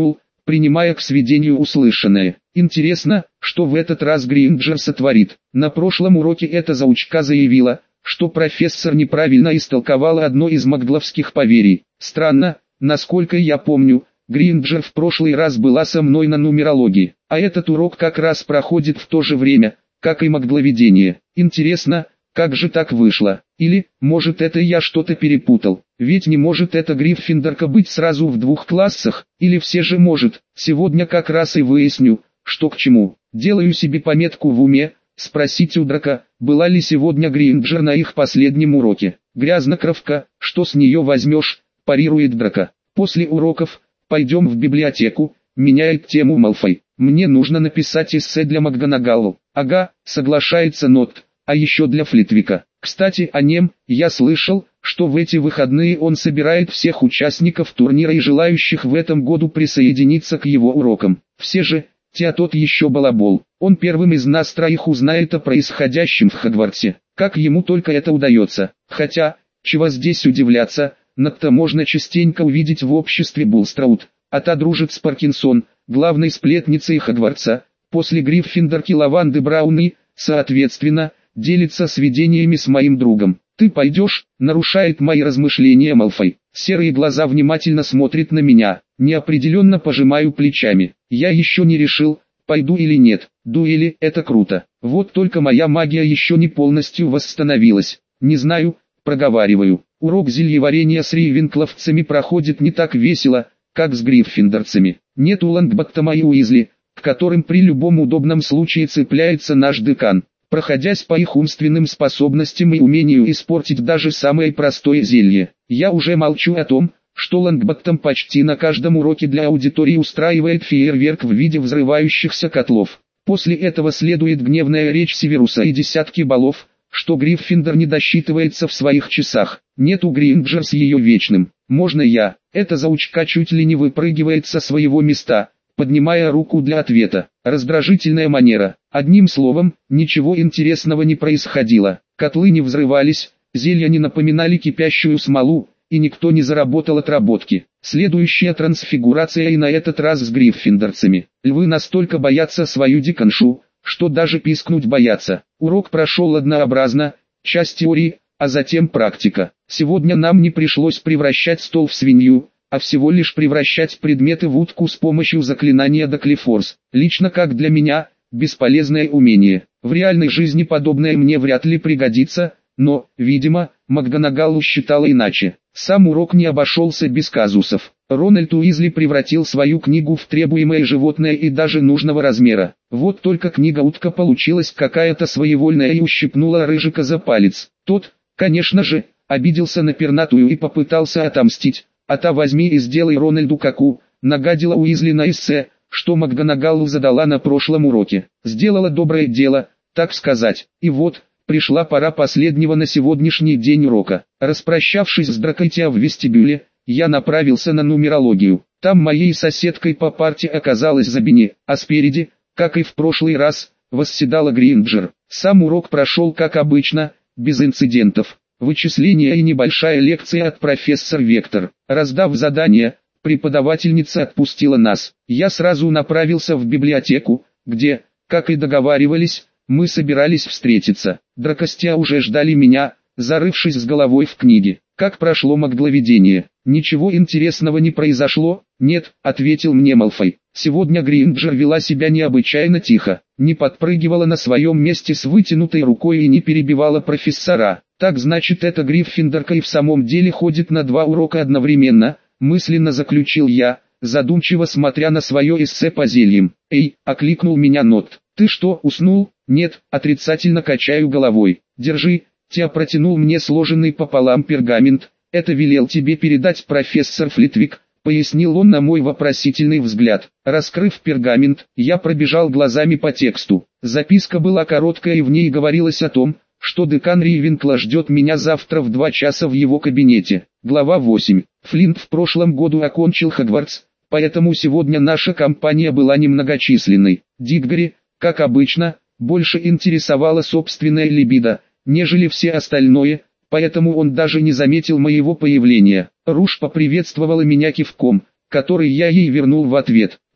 принимая к сведению услышанное. Интересно, что в этот раз Гринджер сотворит. На прошлом уроке эта заучка заявила, что профессор неправильно истолковала одно из магловских поверий. Странно, насколько я помню, Гринджер в прошлый раз была со мной на нумерологии, а этот урок как раз проходит в то же время, как и магловедение. Интересно, как же так вышло? Или, может, это я что-то перепутал? Ведь не может эта Гриффиндорка быть сразу в 2 классах, или все же может. Сегодня как раз и выясню, что к чему. Делаю себе пометку в уме, спросить у Драка, была ли сегодня Гринджер на их последнем уроке. Грязнокровка, что с нее возьмешь, парирует Драка. После уроков, пойдем в библиотеку, меняет тему Малфой. Мне нужно написать эссе для МакГонагалл. Ага, соглашается Нот, а еще для Флитвика. Кстати о нем, я слышал, что в эти выходные он собирает всех участников турнира и желающих в этом году присоединиться к его урокам. Все же, тот еще балабол. Он первым из нас 3 узнает о происходящем в Хогвартсе. Как ему только это удается. Хотя, чего здесь удивляться, Нотта можно частенько увидеть в обществе Булстраут. А та дружит с Паркинсон, главной сплетницей Хогвартса. После Гриффиндорки Лаванды Браун и, соответственно, делится сведениями с моим другом. «Ты пойдешь?» — нарушает мои размышления Малфой. Серые глаза внимательно смотрят на меня. Неопределенно пожимаю плечами. Я еще не решил, пойду или нет. Дуэли — это круто. Вот только моя магия еще не полностью восстановилась. Не знаю, проговариваю. Урок зельеварения с рейвенкловцами проходит не так весело, как с гриффиндорцами. Нет у Лонгботтома и Уизли, к которым при любом удобном случае цепляется наш декан, проходясь по их умственным способностям и умению испортить даже самое простое зелье. Я уже молчу о том, что Лонгботтом почти на каждом уроке для аудитории устраивает фейерверк в виде взрывающихся котлов. После этого следует гневная речь Северуса и десятки баллов, что Гриффиндор не досчитывается в своих часах. Нету Гринджер с ее вечным. Можно я? Эта заучка чуть ли не выпрыгивает со своего места, поднимая руку для ответа. Раздражительная манера. Одним словом, ничего интересного не происходило. Котлы не взрывались, зелья не напоминали кипящую смолу, и никто не заработал отработки. Следующая трансфигурация и на этот раз с гриффиндорцами. Львы настолько боятся свою деканшу, что даже пискнуть боятся. Урок прошел однообразно, часть теории, а затем практика. Сегодня нам не пришлось превращать стол в свинью, а всего лишь превращать предметы в утку с помощью заклинания Доклифорс. Лично как для меня, бесполезное умение. В реальной жизни подобное мне вряд ли пригодится, но, видимо, МакГонагалл считала иначе. Сам урок не обошелся без казусов. Рональд Уизли превратил свою книгу в требуемое животное и даже нужного размера. Вот только книга-утка получилась какая-то своевольная и ущипнула Рыжика за палец. Тот, конечно же, обиделся на пернатую и попытался отомстить. А та возьми и сделай Рональду каку, нагадила Уизли на эссе, что МакГонагалл задала на прошлом уроке. Сделала доброе дело, так сказать. И вот, пришла пора последнего на сегодняшний день урока. Распрощавшись с Дракойтиа в вестибюле, я направился на нумерологию. Там моей соседкой по парте оказалась Забини, а спереди, как и в прошлый раз, восседала Гринджер. Сам урок прошел как обычно, без инцидентов. Вычисления и небольшая лекция от профессора Вектор. Раздав задание, преподавательница отпустила нас. Я сразу направился в библиотеку, где, как и договаривались, мы собирались встретиться. Дракостя уже ждали меня, зарывшись с головой в книги. Как прошло магловедение? Ничего интересного не произошло? Нет, ответил мне Малфой. Сегодня Гринджер вела себя необычайно тихо, не подпрыгивала на своем месте с вытянутой рукой и не перебивала профессора. Так значит, эта Гриффиндорка и в самом деле ходит на 2 урока одновременно, мысленно заключил я, задумчиво смотря на свое эссе по зельям. «Эй!» — окликнул меня Нот. «Ты что, уснул?» «Нет», — отрицательно качаю головой. «Держи», — Тя протянул мне сложенный пополам пергамент. «Это велел тебе передать профессор Флитвик», — пояснил он на мой вопросительный взгляд. Раскрыв пергамент, я пробежал глазами по тексту. Записка была короткая и в ней говорилось о том, что декан Рейвенкла ждет меня завтра в 2 часа в его кабинете. Глава 8. Флинт в прошлом году окончил Хогвартс, поэтому сегодня наша компания была немногочисленной. Диггори, как обычно, больше интересовала собственная либидо, нежели все остальное, поэтому он даже не заметил моего появления. Руж поприветствовала меня кивком, который я ей вернул в ответ.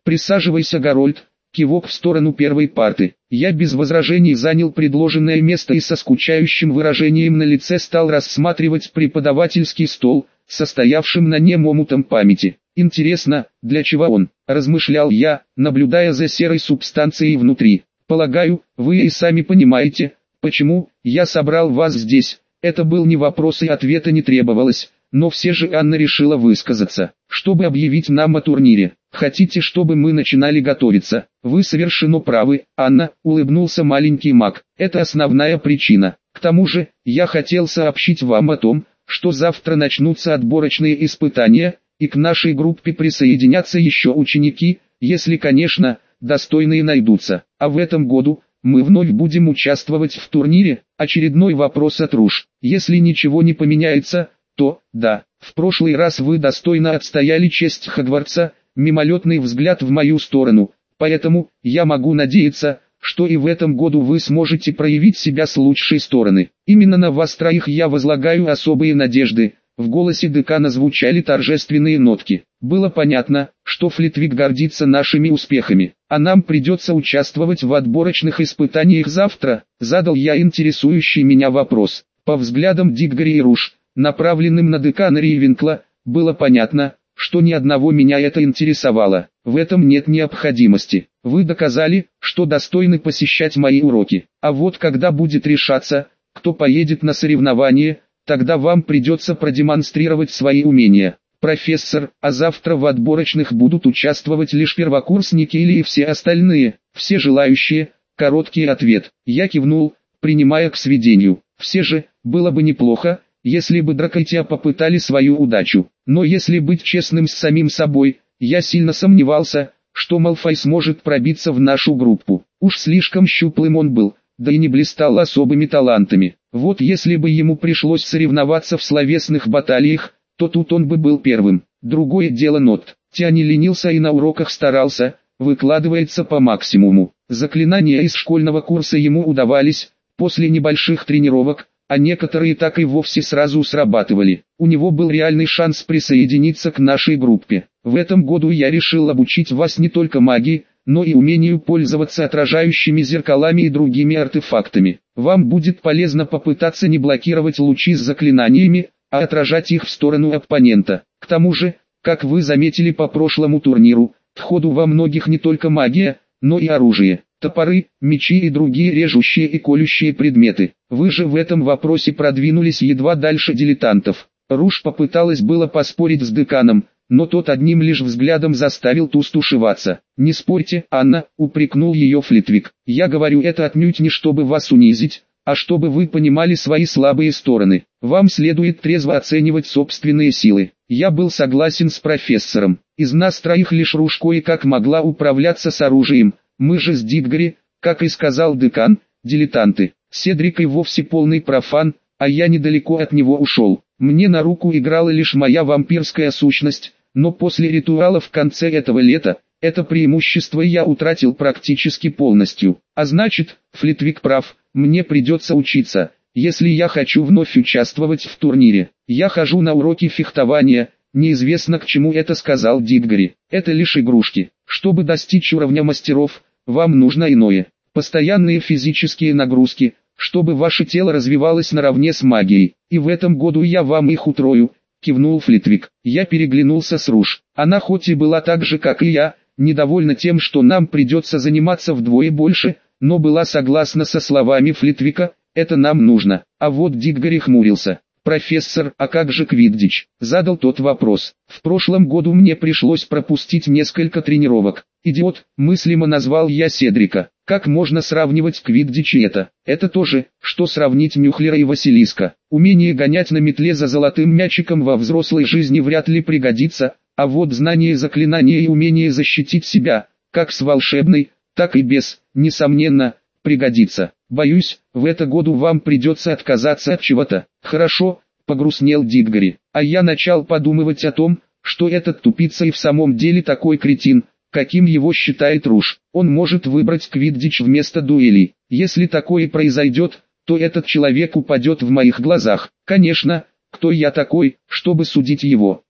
«Присаживайся, Гарольд». Кивок в сторону первой парты. Я без возражений занял предложенное место и со скучающим выражением на лице стал рассматривать преподавательский стол, состоявшим на нем омутом памяти. «Интересно, для чего он?» – размышлял я, наблюдая за серой субстанцией внутри. «Полагаю, вы и сами понимаете, почему я собрал вас здесь». Это был не вопрос и ответа не требовалось, но все же Анна решила высказаться, чтобы объявить нам о турнире. «Хотите, чтобы мы начинали готовиться?» «Вы совершенно правы, Анна», — улыбнулся маленький маг. «Это основная причина. К тому же, я хотел сообщить вам о том, что завтра начнутся отборочные испытания, и к нашей группе присоединятся еще ученики, если, конечно, достойные найдутся. А в этом году мы вновь будем участвовать в турнире». Очередной вопрос от Руж. «Если ничего не поменяется, то, да, в прошлый раз вы достойно отстояли честь Хогвартса». Мимолетный взгляд в мою сторону, поэтому я могу надеяться, что и в этом году вы сможете проявить себя с лучшей стороны. Именно на вас троих я возлагаю особые надежды. В голосе декана звучали торжественные нотки. Было понятно, что Флитвик гордится нашими успехами, а нам придется участвовать в отборочных испытаниях завтра. Задал я интересующий меня вопрос. По взглядам Диггори и Руж, направленным на декана Рейвенкла, было понятно, что ни одного меня это интересовало. В этом нет необходимости. Вы доказали, что достойны посещать мои уроки. А вот когда будет решаться, кто поедет на соревнования, тогда вам придется продемонстрировать свои умения. Профессор, а завтра в отборочных будут участвовать лишь первокурсники или и все остальные? Все желающие. Короткий ответ. Я кивнул, принимая к сведению. Все же, было бы неплохо, если бы Дракойтия попытали свою удачу. Но если быть честным с самим собой, я сильно сомневался, что Малфой сможет пробиться в нашу группу. Уж слишком щуплым он был, да и не блистал особыми талантами. Вот если бы ему пришлось соревноваться в словесных баталиях, то тут он бы был первым. Другое дело Нот. Тя не ленился и на уроках старался, выкладывается по максимуму. Заклинания из школьного курса ему удавались, после небольших тренировок, а некоторые так и вовсе сразу срабатывали. У него был реальный шанс присоединиться к нашей группе. В этом году я решил обучить вас не только магии, но и умению пользоваться отражающими зеркалами и другими артефактами. Вам будет полезно попытаться не блокировать лучи с заклинаниями, а отражать их в сторону оппонента. К тому же, как вы заметили по прошлому турниру, в ходу во многих не только магия, но и оружие. Топоры, мечи и другие режущие и колющие предметы. Вы же в этом вопросе продвинулись едва дальше дилетантов. Руж попыталась было поспорить с деканом, но тот одним лишь взглядом заставил ту стушеваться. «Не спорьте, Анна», — упрекнул ее Флитвик. «Я говорю это отнюдь не чтобы вас унизить, а чтобы вы понимали свои слабые стороны. Вам следует трезво оценивать собственные силы». Я был согласен с профессором. Из нас троих лишь Руж кое-как могла управляться с оружием. Мы же с Диггори, как и сказал декан, дилетанты. Седрик и вовсе полный профан, а я недалеко от него ушел. Мне на руку играла лишь моя вампирская сущность, но после ритуала в конце этого лета, это преимущество я утратил практически полностью. А значит, Флитвик прав, мне придется учиться, если я хочу вновь участвовать в турнире. Я хожу на уроки фехтования, неизвестно к чему это сказал Диггори. Это лишь игрушки. Чтобы достичь уровня мастеров, вам нужно иное. Постоянные физические нагрузки, чтобы ваше тело развивалось наравне с магией. И в этом году я вам их утрою, кивнул Флитвик. Я переглянулся с Руж. Она хоть и была так же, как и я, недовольна тем, что нам придется заниматься вдвое больше, но была согласна со словами Флитвика, это нам нужно. А вот Диггори хмурился. «Профессор, а как же Квиддич?» — задал тот вопрос. «В прошлом году мне пришлось пропустить несколько тренировок». «Идиот», — мыслимо назвал я Седрика. «Как можно сравнивать Квиддич и это? Это то же, что сравнить Нюхлера и Василиска. Умение гонять на метле за золотым мячиком во взрослой жизни вряд ли пригодится, а вот знание заклинания и умение защитить себя, как с волшебной, так и без, несомненно, пригодится. Боюсь, в это году вам придется отказаться от чего-то». «Хорошо», — погрустнел Диггори. А я начал подумывать о том, что этот тупица и в самом деле такой кретин, каким его считает Руж. Он может выбрать Квиддич вместо дуэлей. Если такое произойдет, то этот человек упадет в моих глазах. Конечно, кто я такой, чтобы судить его?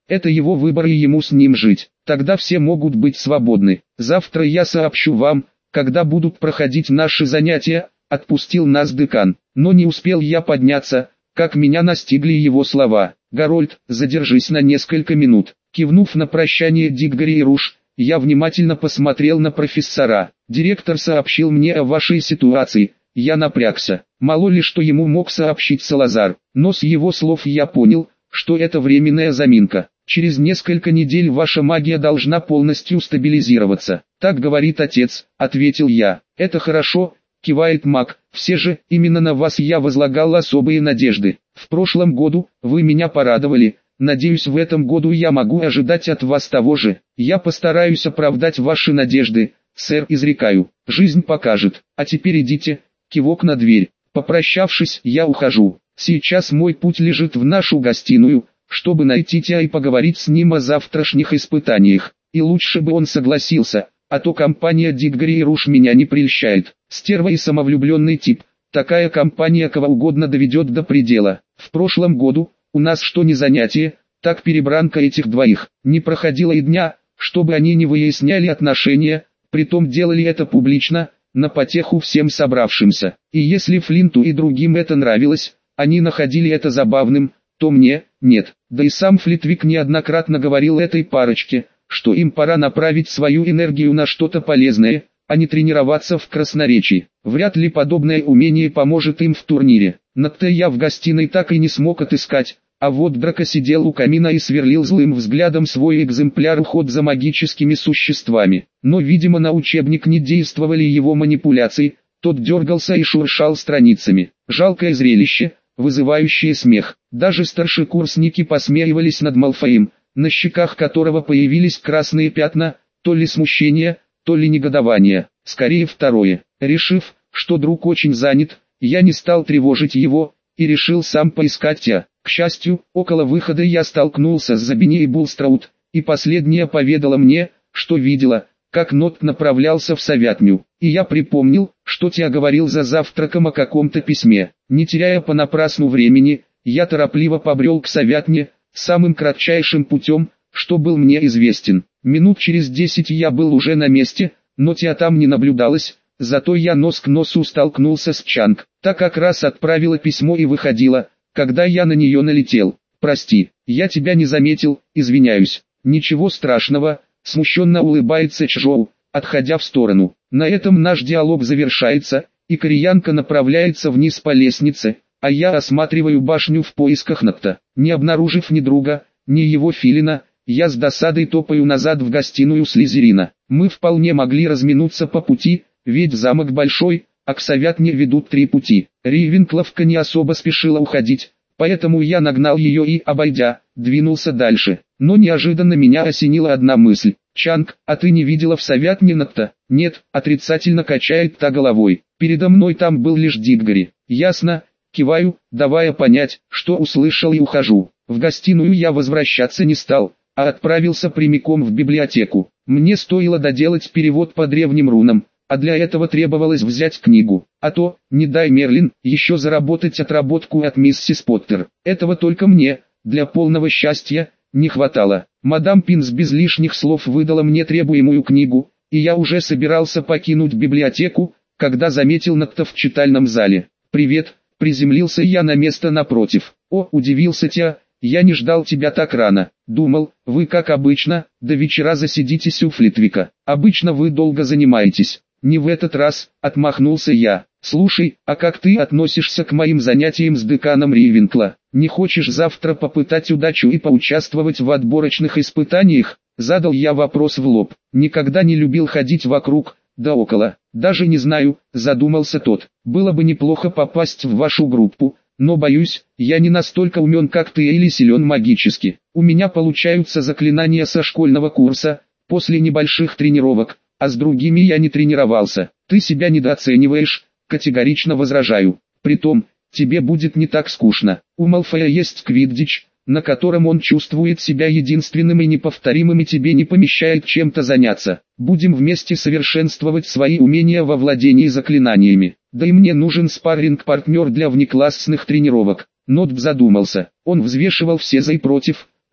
Это его выбор и ему с ним жить. Тогда все могут быть свободны. Завтра я сообщу вам, когда будут проходить наши занятия, отпустил нас декан. Но не успел я подняться, как меня настигли его слова. Гарольд, задержись на несколько минут. Кивнув на прощание Диггори и Руш, я внимательно посмотрел на профессора. Директор сообщил мне о вашей ситуации. Я напрягся. Мало ли что ему мог сообщить Салазар. Но с его слов я понял, что это временная заминка. Через несколько недель ваша магия должна полностью стабилизироваться. Так говорит отец, ответил я. Это хорошо, кивает маг. Все же, именно на вас я возлагал особые надежды. В прошлом году вы меня порадовали. Надеюсь, в этом году я могу ожидать от вас того же. Я постараюсь оправдать ваши надежды, сэр, изрекаю. Жизнь покажет. А теперь идите. Кивок на дверь. Попрощавшись, я ухожу. Сейчас мой путь лежит в нашу гостиную, чтобы найти Тиа и поговорить с ним о завтрашних испытаниях. И лучше бы он согласился, а то компания Диггори и Руш меня не прельщает. Стерва и самовлюбленный тип. Такая компания кого угодно доведет до предела. В прошлом году, у нас что ни занятие, так перебранка этих двоих. Не проходило и дня, чтобы они не выясняли отношения, притом делали это публично, на потеху всем собравшимся. И если Флинту и другим это нравилось, они находили это забавным, то мне – нет. Да и сам Флитвик неоднократно говорил этой парочке, что им пора направить свою энергию на что-то полезное, а не тренироваться в красноречии. Вряд ли подобное умение поможет им в турнире. Над-то я в гостиной так и не смог отыскать, а вот Драко сидел у камина и сверлил злым взглядом свой экземпляр «Уход за магическими существами». Но видимо на учебник не действовали его манипуляции, тот дергался и шуршал страницами. Жалкое зрелище, вызывающее смех. Даже старшекурсники посмеивались над Малфоем, на щеках которого появились красные пятна, то ли смущение, то ли негодование, скорее второе. Решив, что друг очень занят, я не стал тревожить его, и решил сам поискать Тиа. К счастью, около выхода я столкнулся с Забини Булстраут, и последняя поведала мне, что видела, как Нот направлялся в совятню, и я припомнил, что Тиа говорил за завтраком о каком-то письме. Не теряя понапрасну времени, я торопливо побрел к совятне, самым кратчайшим путем, что был мне известен. Минут через 10 я был уже на месте, но Тиа там не наблюдалось, зато я нос к носу столкнулся с Чанг. Та как раз отправила письмо и выходила, когда я на нее налетел. «Прости, я тебя не заметил, извиняюсь». «Ничего страшного», смущенно улыбается Чжоу, отходя в сторону. На этом наш диалог завершается, и кореянка направляется вниз по лестнице, а я осматриваю башню в поисках Нотта. Не обнаружив ни друга, ни его филина, я с досадой топаю назад в гостиную Слизерина. Мы вполне могли разминуться по пути, ведь замок большой, а к совятне ведут 3 пути. Рейвенкловка не особо спешила уходить, поэтому я нагнал ее и, обойдя, двинулся дальше. Но неожиданно меня осенила одна мысль. «Чанг, а ты не видела в совятне Нотта?» «Нет», отрицательно качает та головой. «Передо мной там был лишь Диггори». «Ясно», киваю, давая понять, что услышал и ухожу. В гостиную я возвращаться не стал, а отправился прямиком в библиотеку. Мне стоило доделать перевод по древним рунам, а для этого требовалось взять книгу. А то, не дай Мерлин, еще заработать отработку от миссис Поттер. Этого только мне, для полного счастья, не хватало. Мадам Пинс без лишних слов выдала мне требуемую книгу, и я уже собирался покинуть библиотеку, когда заметил Нотта в читальном зале. «Привет», приземлился я на место напротив. «О», удивился Тиа, «я не ждал тебя так рано. Думал, вы как обычно, до вечера засидитесь у Флитвика. Обычно вы долго занимаетесь». «Не в этот раз», отмахнулся я. «Слушай, а как ты относишься к моим занятиям с деканом Рейвенкла? Не хочешь завтра попытать удачу и поучаствовать в отборочных испытаниях?» Задал я вопрос в лоб. «Никогда не любил ходить вокруг, да около. Даже не знаю», задумался тот. «Было бы неплохо попасть в вашу группу, но боюсь, я не настолько умен, как ты или силен магически. У меня получаются заклинания со школьного курса, после небольших тренировок, а с другими я не тренировался. Ты себя недооцениваешь», категорично возражаю. «Притом, тебе будет не так скучно. У Малфоя есть квиддич, на котором он чувствует себя единственным и неповторимым, и тебе не помешает чем-то заняться. Будем вместе совершенствовать свои умения во владении заклинаниями. Да и мне нужен спарринг-партнер для внеклассных тренировок». Нот задумался. Он взвешивал все за и против,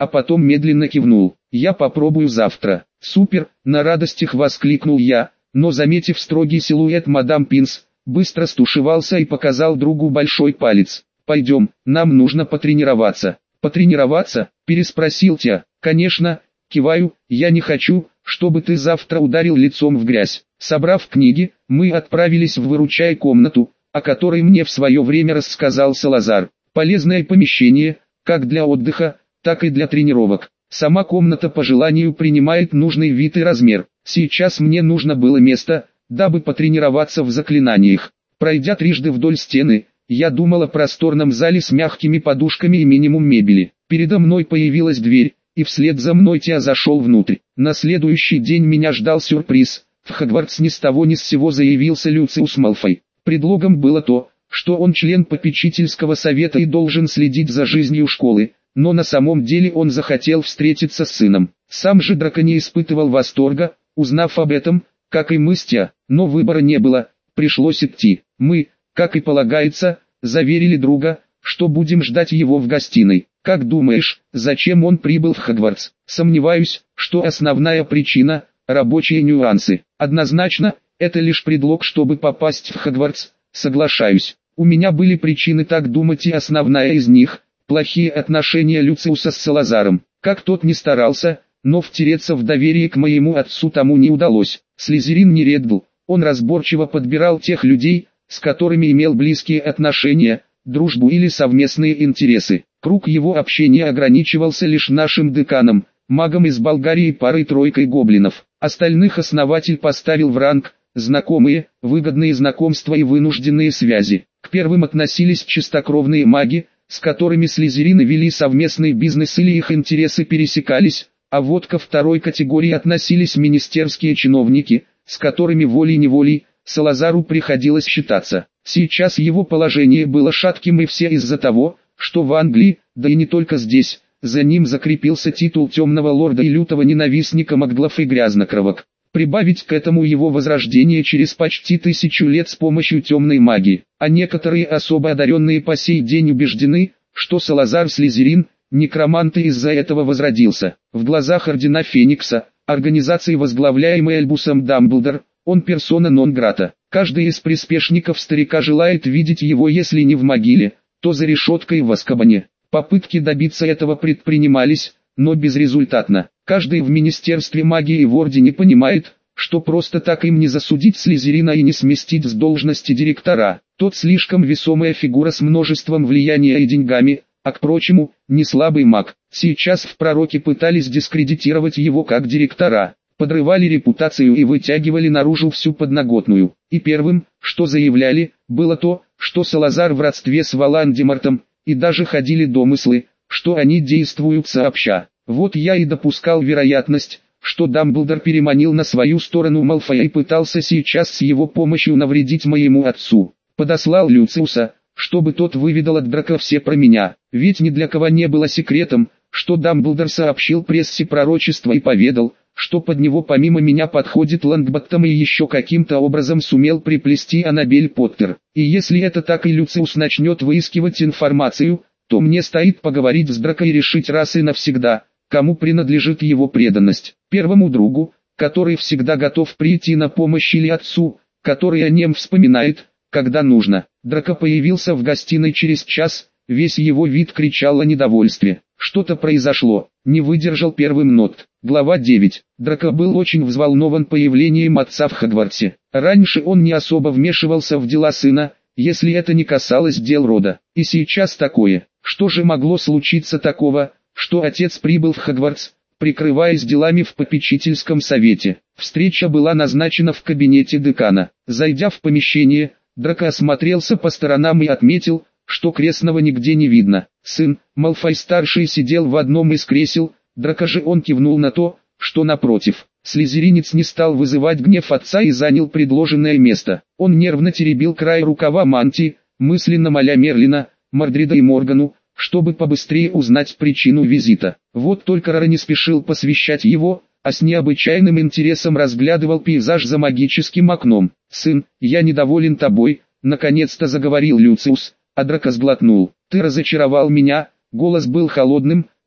а потом медленно кивнул. «Я попробую завтра». «Супер!» — на радостях воскликнул я, но заметив строгий силуэт мадам Пинс, быстро стушевался и показал другу большой палец. «Пойдем, нам нужно потренироваться». «Потренироваться?» — переспросил Тя. «Конечно», — киваю, «я не хочу, чтобы ты завтра ударил лицом в грязь». Собрав книги, мы отправились в выручай-комнату, о которой мне в свое время рассказал Салазар. Полезное помещение, как для отдыха, так и для тренировок. Сама комната по желанию принимает нужный вид и размер. Сейчас мне нужно было место, дабы потренироваться в заклинаниях. Пройдя трижды вдоль стены, я думал о просторном зале с мягкими подушками и минимум мебели. Передо мной появилась дверь, и вслед за мной Тя зашел внутрь. На следующий день меня ждал сюрприз. В Хогвартс ни с того ни с сего заявился Люциус Малфой. Предлогом было то, что он член попечительского совета и должен следить за жизнью школы, но на самом деле он захотел встретиться с сыном. Сам же Драко не испытывал восторга, узнав об этом, как и мы с Тя, но выбора не было, пришлось идти. Мы, как и полагается, заверили друга, что будем ждать его в гостиной. «Как думаешь, зачем он прибыл в Хогвартс?» «Сомневаюсь, что основная причина – рабочие нюансы. Однозначно, это лишь предлог, чтобы попасть в Хогвартс, соглашаюсь. У меня были причины так думать, и основная из них – плохие отношения Люциуса с Салазаром. Как тот ни старался, но втереться в доверие к моему отцу тому не удалось. Слизерин не Реддл, он разборчиво подбирал тех людей, с которыми имел близкие отношения, дружбу или совместные интересы. Круг его общения ограничивался лишь нашим деканом, магом из Болгарии и парой-тройкой гоблинов. Остальных основатель поставил в ранг знакомые, выгодные знакомства и вынужденные связи. К первым относились чистокровные маги, с которыми слизерины вели совместный бизнес или их интересы пересекались, а вот ко второй категории относились министерские чиновники, с которыми волей-неволей Салазару приходилось считаться. Сейчас его положение было шатким, и все из-за того, что в Англии, да и не только здесь, за ним закрепился титул темного лорда и лютого ненавистника маглов и грязнокровок. Прибавить к этому его возрождение через почти 1000 лет с помощью темной магии, а некоторые особо одаренные по сей день убеждены, что Салазар Слизерин, некромант, и из-за этого возродился. В глазах Ордена Феникса, организации, возглавляемой Альбусом Дамблдор, он персона нон-грата. Каждый из приспешников старика желает видеть его, если не в могиле, то за решеткой в Азкабане. Попытки добиться этого предпринимались, но безрезультатно. Каждый в Министерстве магии и в Ордене понимает, что просто так им не засудить Слизерина и не сместить с должности директора. Тот слишком весомая фигура с множеством влияния и деньгами, а к прочему, не слабый маг. Сейчас в Пророке пытались дискредитировать его как директора, подрывали репутацию и вытягивали наружу всю подноготную. И первым, что заявляли, было то, что Салазар в родстве с Волан-де-Мортом, и даже ходили домыслы, что они действуют сообща. Вот я и допускал вероятность, что Дамблдор переманил на свою сторону Малфоя и пытался сейчас с его помощью навредить моему отцу. Подослал Люциуса, чтобы тот выведал от Драко все про меня, ведь ни для кого не было секретом, что Дамблдор сообщил прессе пророчество и поведал, что под него помимо меня подходит Лонгботтом и еще каким-то образом сумел приплести Аннабель Поттер. И если это так и Люциус начнет выискивать информацию, то мне стоит поговорить с Драко и решить раз и навсегда, кому принадлежит его преданность. Первому другу, который всегда готов прийти на помощь, или отцу, который о нем вспоминает, когда нужно. Драко появился в гостиной через час, весь его вид кричал о недовольстве. Что-то произошло, не выдержал первым Нот. Глава 9. Драко был очень взволнован появлением отца в Хогвартсе. Раньше он не особо вмешивался в дела сына, если это не касалось дел рода. И сейчас такое. Что же могло случиться такого, что отец прибыл в Хогвартс, прикрываясь делами в попечительском совете? Встреча была назначена в кабинете декана. Зайдя в помещение, Драко осмотрелся по сторонам и отметил, что крестного нигде не видно. Сын, Малфой-старший, сидел в одном из кресел, Драко же он кивнул на то, что напротив. Слизеринец не стал вызывать гнев отца и занял предложенное место. Он нервно теребил край рукава мантии, мысленно моля Мерлина, Мордрида и Моргану, чтобы побыстрее узнать причину визита. Вот только Рора не спешил посвящать его, а с необычайным интересом разглядывал пейзаж за магическим окном. «Сын, я недоволен тобой», — наконец-то заговорил Люциус, а Драко сглотнул. «Ты разочаровал меня», — голос был холодным,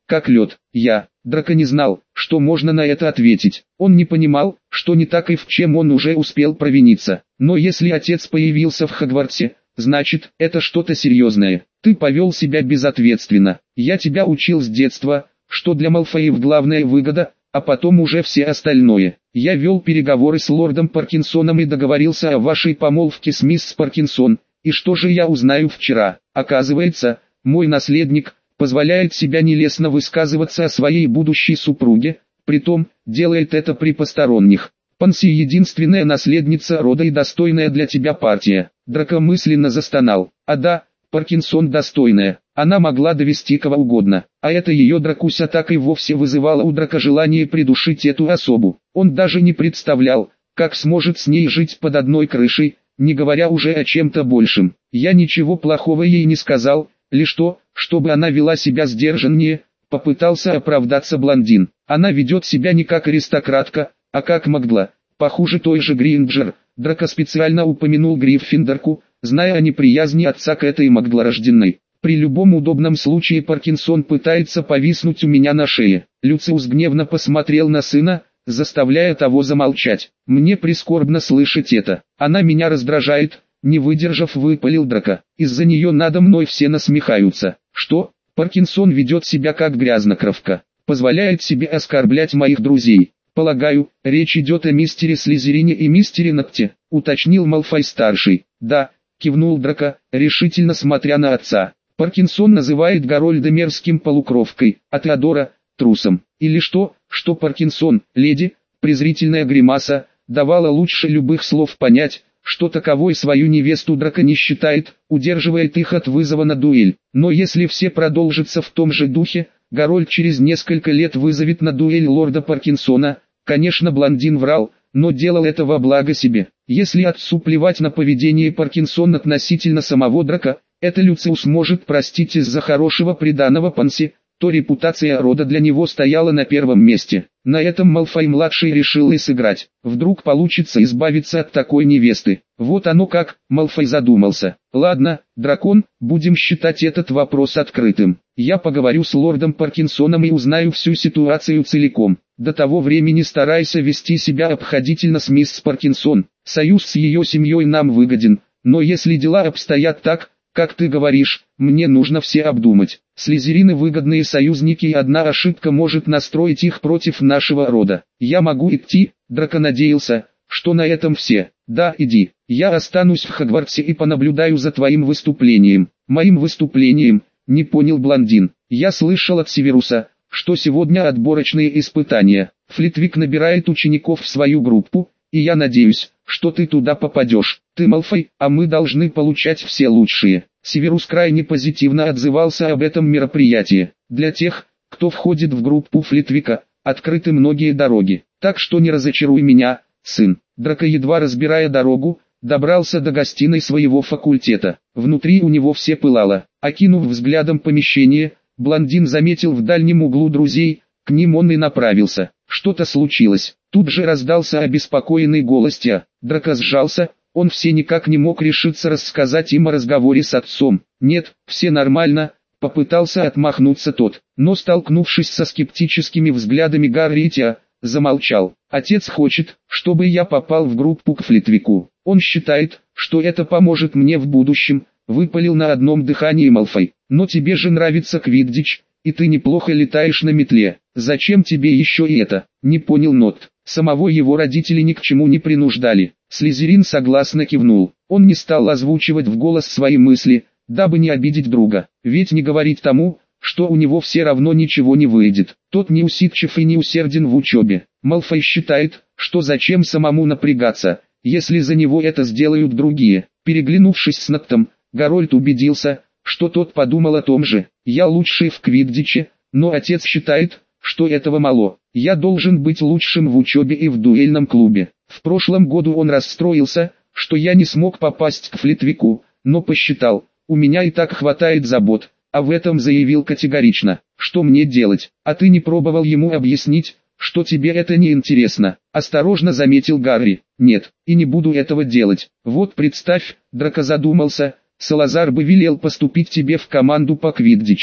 как лед. Драко не знал, что можно на это ответить. Он не понимал, что не так и в чем он уже успел провиниться. Но если отец появился в Хогвартсе, значит, это что-то серьезное. Ты повел себя безответственно. Я тебя учил с детства, что для Малфоев главная выгода, а потом уже все остальное. Я вел переговоры с лордом Паркинсоном и договорился о вашей помолвке с мисс Паркинсон. И что же я узнаю вчера? Оказывается, мой наследник позволяет себя нелестно высказываться о своей будущей супруге, притом, делает это при посторонних. Панси единственная наследница рода и достойная для тебя партия. Драко мысленно застонал. А да, Паркинсон достойная. Она могла довести кого угодно. А это ее Дракуся так и вовсе вызывало у Драко желание придушить эту особу. Он даже не представлял, как сможет с ней жить под одной крышей, не говоря уже о чем-то большем. Я ничего плохого ей не сказал, лишь то, чтобы она вела себя сдержаннее, попытался оправдаться блондин. Она ведет себя не как аристократка, а как могла. Похуже той же Гринджер. Драко специально упомянул Гриффиндорку, зная о неприязни отца к этой могла-рожденной. При любом удобном случае Паркинсон пытается повиснуть у меня на шее. Люциус гневно посмотрел на сына, заставляя того замолчать. Мне прискорбно слышать это. Она меня раздражает. Не выдержав, выпалил Драко. Из-за нее надо мной все насмехаются. Что? Паркинсон ведет себя как грязнокровка. Позволяет себе оскорблять моих друзей. Полагаю, речь идет о мистере Слизерине и мистере Нокте, уточнил Малфой-старший. Да, кивнул Драко, решительно смотря на отца. Паркинсон называет Гарольда мерзким полукровкой, а Теодора – трусом. Или что Паркинсон, леди, презрительная гримаса, давала лучше любых слов понять, что таковой свою невесту Драко не считает, удерживает их от вызова на дуэль. Но если все продолжится в том же духе, Гарольд через несколько лет вызовет на дуэль лорда Паркинсона. Конечно, блондин врал, но делал это во благо себе. Если отцу плевать на поведение Паркинсона относительно самого Драко, это Люциус может простить из-за хорошего приданого Панси, то репутация рода для него стояла на первом месте. На этом Малфой-младший решил и сыграть. Вдруг получится избавиться от такой невесты. Вот оно как, Малфой задумался. Ладно, дракон, будем считать этот вопрос открытым. Я поговорю с лордом Паркинсоном и узнаю всю ситуацию целиком. До того времени старайся вести себя обходительно с мисс Паркинсон. Союз с ее семьей нам выгоден, но если дела обстоят так, как ты говоришь, мне нужно все обдумать. Слизерины выгодные союзники, и одна ошибка может настроить их против нашего рода. Я могу идти? Драко надеялся, что на этом все. Да, иди. Я останусь в Хогвартсе и понаблюдаю за твоим выступлением. Моим выступлением? Не понял блондин. Я слышал от Северуса, что сегодня отборочные испытания. Флитвик набирает учеников в свою группу, и я надеюсь, что ты туда попадешь. Ты Малфой, а мы должны получать все лучшие. Северус крайне позитивно отзывался об этом мероприятии. Для тех, кто входит в группу Флитвика, открыты многие дороги. Так что не разочаруй меня, сын. Драко, едва разбирая дорогу, добрался до гостиной своего факультета. Внутри у него все пылало. Окинув взглядом помещение, блондин заметил в дальнем углу друзей, к ним он и направился. Что-то случилось. Тут же раздался обеспокоенный голос Тя. Драко сжался, он все никак не мог решиться рассказать им о разговоре с отцом. Нет, все нормально, попытался отмахнуться тот, но столкнувшись со скептическими взглядами Гарри и Тя, замолчал. Отец хочет, чтобы я попал в группу к Флитвику. Он считает, что это поможет мне в будущем, выпалил на одном дыхании Малфой. Но тебе же нравится квиддич, и ты неплохо летаешь на метле. Зачем тебе еще и это? Не понял Нот. Самого его родители ни к чему не принуждали. Слизерин согласно кивнул. Он не стал озвучивать в голос свои мысли, дабы не обидеть друга. Ведь не говорить тому, что у него все равно ничего не выйдет. Тот не усидчив и не усерден в учебе. Малфой считает, что зачем самому напрягаться, если за него это сделают другие. Переглянувшись с Ноттом, Гарольд убедился, что тот подумал о том же. Я лучший в квиддиче, но отец считает, что этого мало. Я должен быть лучшим в учебе и в дуэльном клубе. В прошлом году он расстроился, что я не смог попасть к Флитвику, но посчитал, у меня и так хватает забот, а в этом заявил категорично, что мне делать. А ты не пробовал ему объяснить, что тебе это не интересно? Осторожно заметил Гарри. Нет, и не буду этого делать. Вот представь, Драко задумался, Салазар бы велел поступить тебе в команду по квиддичу.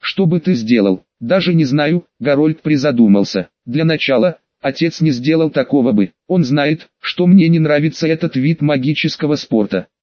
Что бы ты сделал? Даже не знаю, Гарольд призадумался. Для начала, отец не сделал такого бы. Он знает, что мне не нравится этот вид магического спорта.